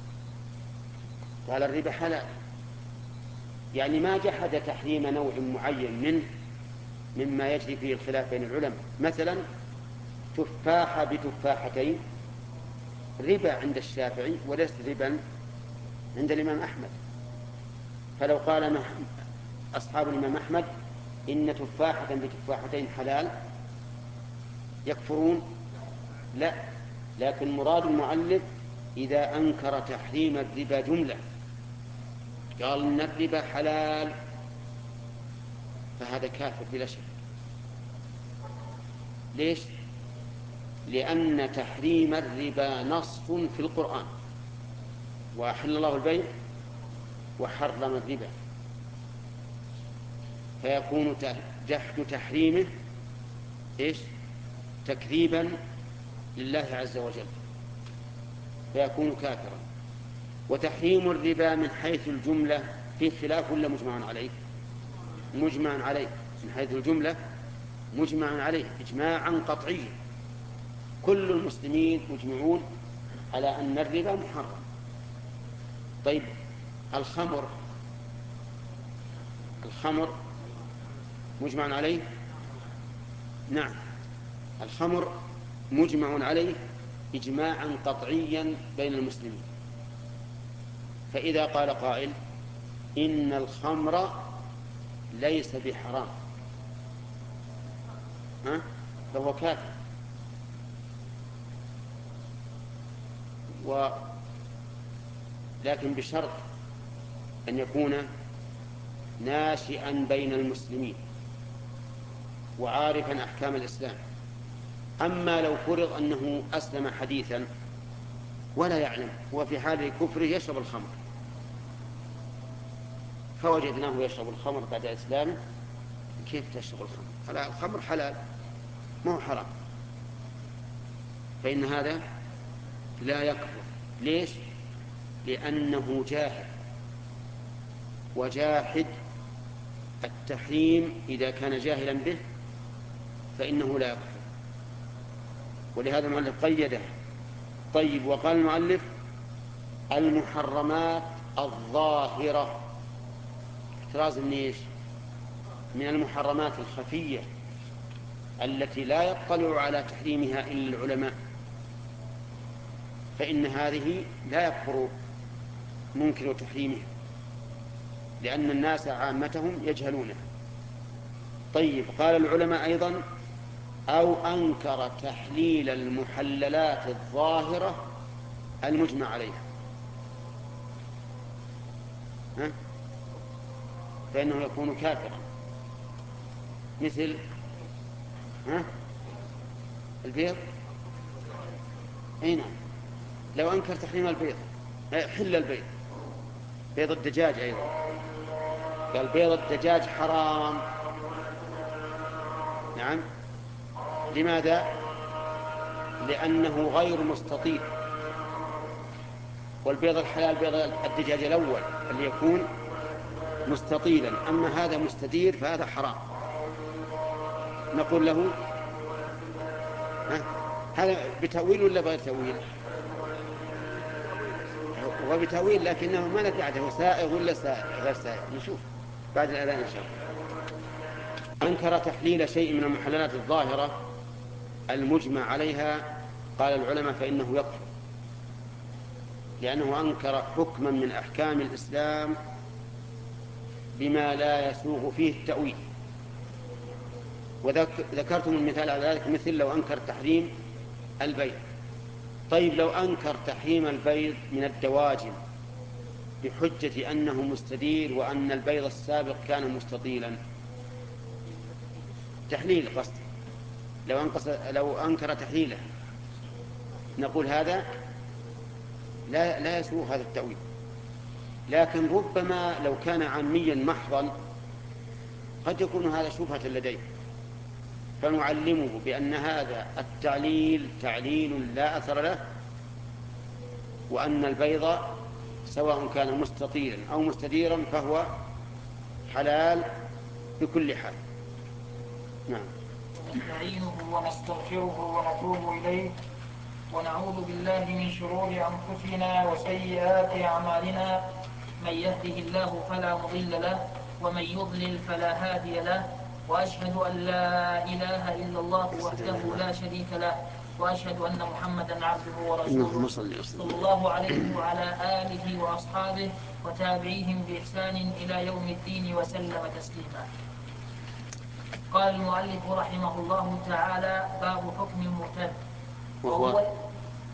قال الربا حلال، يعني ما جحد تحريم نوع معين منه مما يجري فيه الخلاف بين العلماء. مثلا تفاحة بتفاحتين ربا عند الشافعي وليس ربا عند الإمام أحمد، فلو قال أصحاب الإمام أحمد إن تفاحة بتفاحتين حلال يكفرون؟ لا، لكن مراد المؤلف إذا أنكر تحريم الربا جملة، قال إن الربا حلال، فهذا كافر بلا شك. ليش؟ لأن تحريم الربا نص في القرآن، وأحل الله البيع وحرم الربا، فيكون جحد تحريمه إيش؟ تكذيبا لله عز وجل، فيكون كافرا. وتحريم الربا من حيث الجملة فيه خلاف ولا مجمع عليه؟ مجمع عليه. من حيث الجملة مجمع عليه إجماعا قطعيا، كل المسلمين مجمعون على أن الربا محرم. طيب الخمر، الخمر مجمع عليه؟ نعم، الخمر مجمع عليه إجماعا قطعيا بين المسلمين. فإذا قال قائل إن الخمر ليس بحرام، ها؟ فهو كافر. و... لكن بشرط أن يكون ناشئا بين المسلمين وعارفا أحكام الإسلام. أما لو فرض أنه أسلم حديثا ولا يعلم، وفي حال كفره يشرب الخمر، فوجدناه يشرب الخمر بعد إسلامه، كيف تشرب الخمر؟ الخمر حلال مو حرام، فإن هذا لا يكفر. ليش؟ لأنه جاهل، وجاحد التحريم إذا كان جاهلا به فإنه لا يكفر. ولهذا المؤلف قيده. طيب، وقال المؤلف المحرمات الظاهرة، احتراز من ايش؟ من المحرمات الخفية التي لا يطلع على تحريمها إلا العلماء، فإن هذه لا يكفر منكر تحريمها، لأن الناس عامتهم يجهلونها. طيب، قال العلماء أيضا أو أنكر تحليل المحللات الظاهرة المجمع عليها، ها؟ فإنه يكون كافرا. مثل ها؟ البيض، أي نعم، لو أنكر تحريم البيض حل البيض، بيض الدجاج أيضا، قال بيض الدجاج حرام. نعم، لماذا؟ لأنه غير مستطيل، والبيض الحلال بيض الدجاج الأول اللي يكون مستطيلا، أما هذا مستدير فهذا حرام. نقول له ها؟ هذا بتأويل ولا بغير تأويل؟ هو بتأويل، لكنه ما ندري عده سائغ ولا سائغ غير سائغ، نشوف بعد الأذان إن شاء الله. أنكر تحليل شيء من المحللات الظاهرة المجمع عليها، قال العلماء فإنه يكفر، لأنه أنكر حكما من أحكام الإسلام بما لا يسوغ فيه التأويل. وذكرتم المثال على ذلك، مثل لو أنكر تحريم البيض. طيب، لو أنكر تحريم البيض من الدواجن بحجة أنه مستدير وأن البيض السابق كان مستطيلا، تحليل قصد، لو, لو أنكر تحليله نقول هذا لا, لا يسوغ هذا التأويل. لكن ربما لو كان عاميا محضا قد يكون هذا شبهة لديه، فنعلمه بأن هذا التعليل تعليل لا أثر له، وأن البيض سواء كان مستطيلا أو مستديرا فهو حلال بكل حال. نعم. نستعينه ونستغفره ونتوب إليه، ونعوذ بالله من شرور أنفسنا وسيئات أعمالنا، من يهده الله فلا مضل له ومن يضلل فلا هادي له، وأشهد أن لا إله إلا الله وحده لا شريك له، وأشهد أن محمدا عبده ورسوله صلى الله عليه وعلى آله وأصحابه وتابعيهم بإحسان إلى يوم الدين وسلم تسليما. قال المؤلف رحمه الله تعالى: باب حكم المرتد، وهو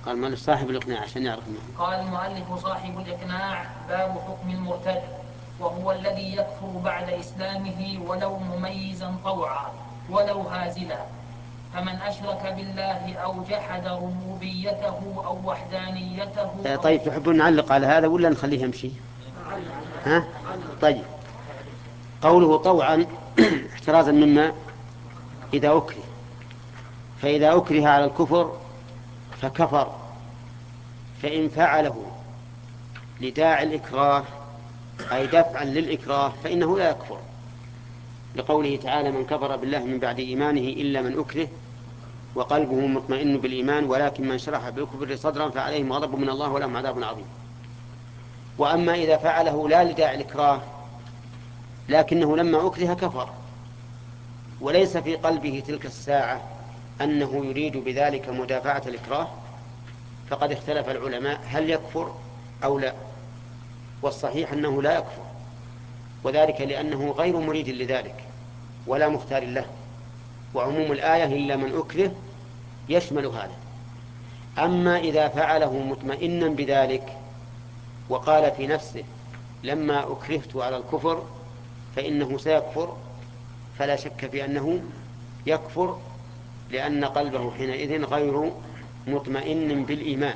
قال مؤلف صاحب الإقناع عشان يعرف منه. قال المؤلف صاحب الإقناع باب حكم المرتد وهو الذي يكفر بعد إسلامه ولو مميزا طوعا ولو هازلا، فمن أشرك بالله أو جحد ربوبيته أو وحدانيته. طيب تحبون نعلق على هذا ولا نخليه يمشي؟ ها؟ طيب قوله طوعا احترازا مما إذا أكره، فإذا أكره على الكفر فكفر، فإن فعله لداعي الإكراه أي دفعا للإكراه فإنه لا يكفر، لقوله تعالى من كفر بالله من بعد إيمانه إلا من أكره وقلبه مطمئن بالإيمان ولكن من شرح بالكفر صدرا فعليهم غضب من الله ولهم عذاب عظيم. وأما إذا فعله لا لداعي الإكراه لكنه لما أكره كفر وليس في قلبه تلك الساعة أنه يريد بذلك مدافعة الإكراه، فقد اختلف العلماء هل يكفر أو لا، والصحيح أنه لا يكفر، وذلك لأنه غير مريد لذلك ولا مختار له، وعموم الآية إلا من أكره يشمل هذا. أما إذا فعله مطمئنا بذلك وقال في نفسه لما أكرهت على الكفر فإنه سيكفر، فلا شك في أنه يكفر، لأن قلبه حينئذ غير مطمئن بالإيمان.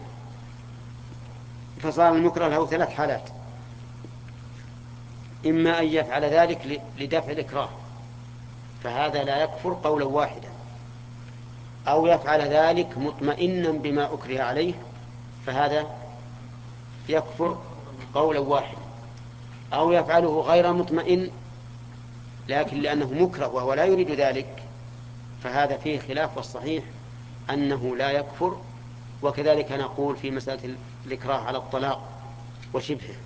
فصار المكره له ثلاث حالات: إما أن يفعل ذلك لدفع الإكراه فهذا لا يكفر قولا واحدا، أو يفعل ذلك مطمئنا بما أكره عليه فهذا يكفر قولا واحدا، أو يفعله غير مطمئن لكن لأنه مكره وهو لا يريد ذلك فهذا فيه خلاف، والصحيح أنه لا يكفر. وكذلك نقول في مسألة الإكراه على الطلاق وشبهه.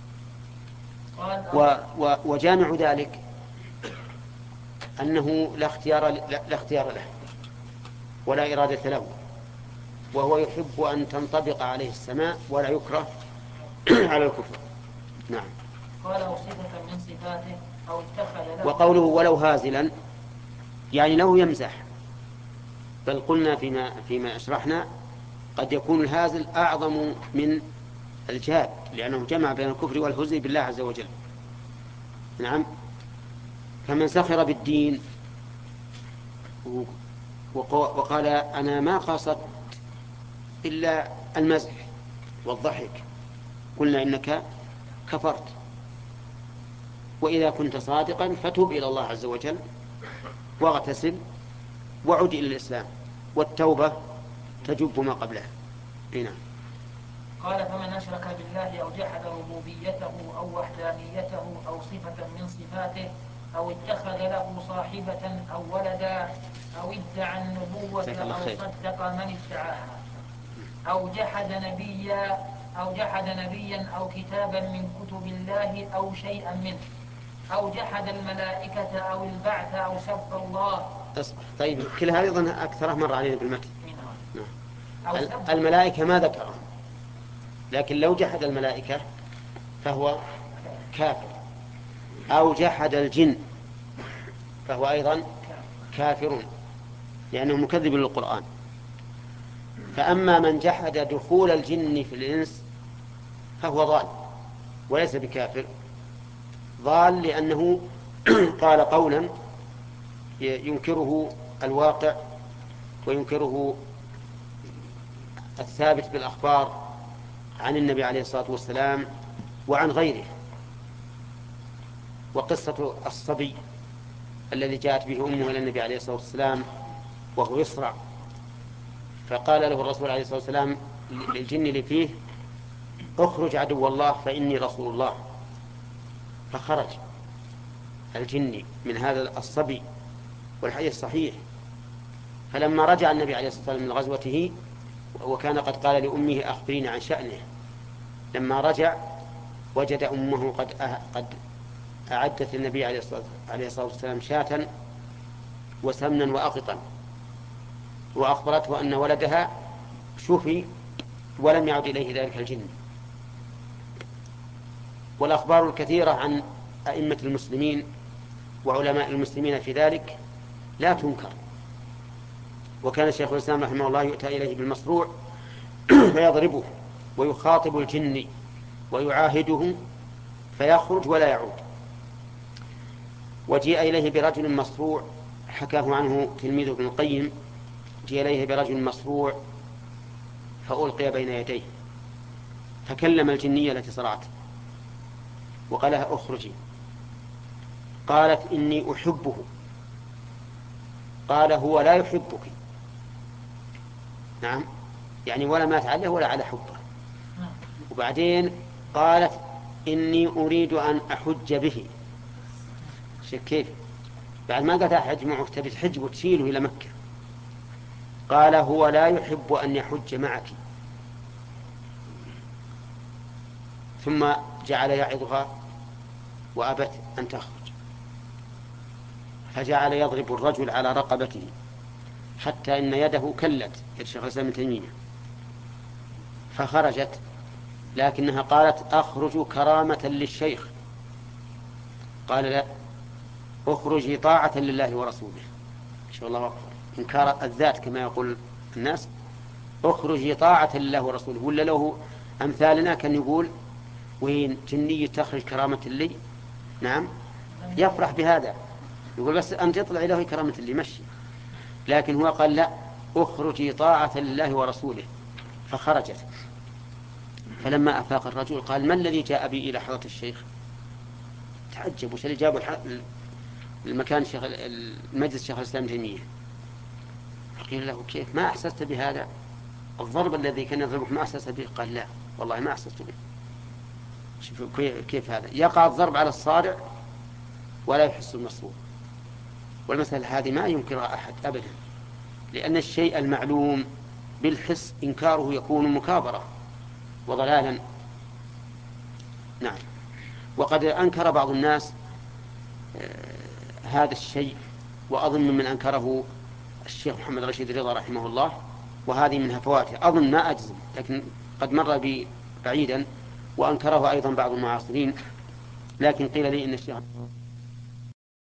و و وجامع ذلك أنه لا اختيار, لا اختيار له ولا إرادة له، وهو يحب أن تنطبق عليه السماء ولا يكره على الكفر. نعم. قال صفة من صفاته أو اتخذ له. وقوله ولو هازلا يعني له يمزح، بل قلنا فيما, فيما أشرحنا قد يكون الهازل أعظم من الجاد لأنه جمع بين الكفر والهزء بالله عز وجل. نعم. فمن سخر بالدين وقال أنا ما قصدت إلا المزح والضحك قلنا إنك كفرت، وإذا كنت صادقا فتوب إلى الله عز وجل واغتسل وعد إلى الإسلام، والتوبة تجب ما قبلها. هنا قال فمن أشرك بالله أو جحد ربوبيته أو وحدانيته أو صفة من صفاته أو اتخذ له صاحبة أو ولدا أو ادعى النبوة أو صدق من ادعاها أو جحد نبيا أو جحد نبيا أو كتابا من كتب الله أو شيئا منه أو جحد الملائكة أو البعث أو سب الله. طيب كل هذا أيضا أكثره مر علينا بالمتن. الملائكة ما ذكرهم، لكن لو جحد الملائكة فهو كافر، أو جحد الجن فهو أيضا كافر لأنه مكذب للقرآن. فأما من جحد دخول الجن في الإنس فهو ضال وليس بكافر، ضال لأنه قال قولا ينكره الواقع وينكره الثابت بالأخبار عن النبي عليه الصلاة والسلام وعن غيره. وقصة الصبي الذي جاءت به أمه إلى النبي عليه الصلاة والسلام وهو يصرع، فقال له الرسول عليه الصلاة والسلام للجن اللي فيه اخرج عدو الله فإني رسول الله، فخرج الجن من هذا الصبي والحديث صحيح. فلما رجع النبي عليه الصلاة والسلام من غزوته وكان قد قال لأمه أخبريني عن شأنه، لما رجع وجد أمه قد قد أعدت النبي عليه الصلاة والسلام شاة وسمنا وأقطا، وأخبرته أن ولدها شفي ولم يعد إليه ذلك الجن. والأخبار الكثيرة عن أئمة المسلمين وعلماء المسلمين في ذلك لا تنكر. وكان الشيخ الإسلام رحمه الله يؤتى إليه بالمصروع فيضربه ويخاطب الجني ويعاهده فيخرج ولا يعود. وجيء إليه برجل مصروع، حكاه عنه تلميذ ابن القيم، جيء إليه برجل مصروع فألقي بين يديه فكلم الجنية التي صرعت وقال لها اخرجي. قالت إني أحبه. قال هو لا يحبك. نعم، يعني ولا مات عليه ولا على حبه. وبعدين قالت إني أريد أن أحج به. كيف بعد ما قالت أحج معه تبي تحج وتشيله إلى مكة؟ قال هو لا يحب أن يحج معك. ثم جعل يعظها وأبت أن تخرج، فجعل يضرب الرجل على رقبته حتى إن يده كلت يد شيخ الإسلام ابن تيمية، فخرجت، لكنها قالت أخرج كرامة للشيخ. قال لا، أخرجي طاعة لله ورسوله. إن شاء الله أكبر، إنكار الذات كما يقول الناس. أخرجي طاعة لله ورسوله. ولا له أمثالنا كان يقول وين جنية تخرج كرامة لي، نعم يفرح بهذا، يقول بس أنت يطلع له كرامة لي مشي. لكن هو قال لا، أخرجي طاعة لله ورسوله، فخرجت. فلما أفاق الرجل قال ما الذي جاء بي إلى حضرة الشيخ؟ تعجب وش اللي جابوا المكان شيخ المجلس شيخ الإسلام ابن تيمية. قيل له كيف ما أحسست بهذا؟ الضرب الذي كان يضربك ما أحسست به؟ قال لا والله ما أحسست به. شوفوا كيف هذا، يقع الضرب على الصارع ولا يحس المصروف. والمسألة هذه ما ينكرها أحد أبدا، لأن الشيء المعلوم بالحس إنكاره يكون مكابرة وضلالا. نعم. وقد أنكر بعض الناس هذا الشيء، وأظن من أنكره الشيخ محمد رشيد رضا رحمه الله، وهذه من هفواته، أظن ما أجزم، لكن قد مر بي بعيدا، وأنكره أيضا بعض المعاصرين. لكن قيل لي إن الشيخ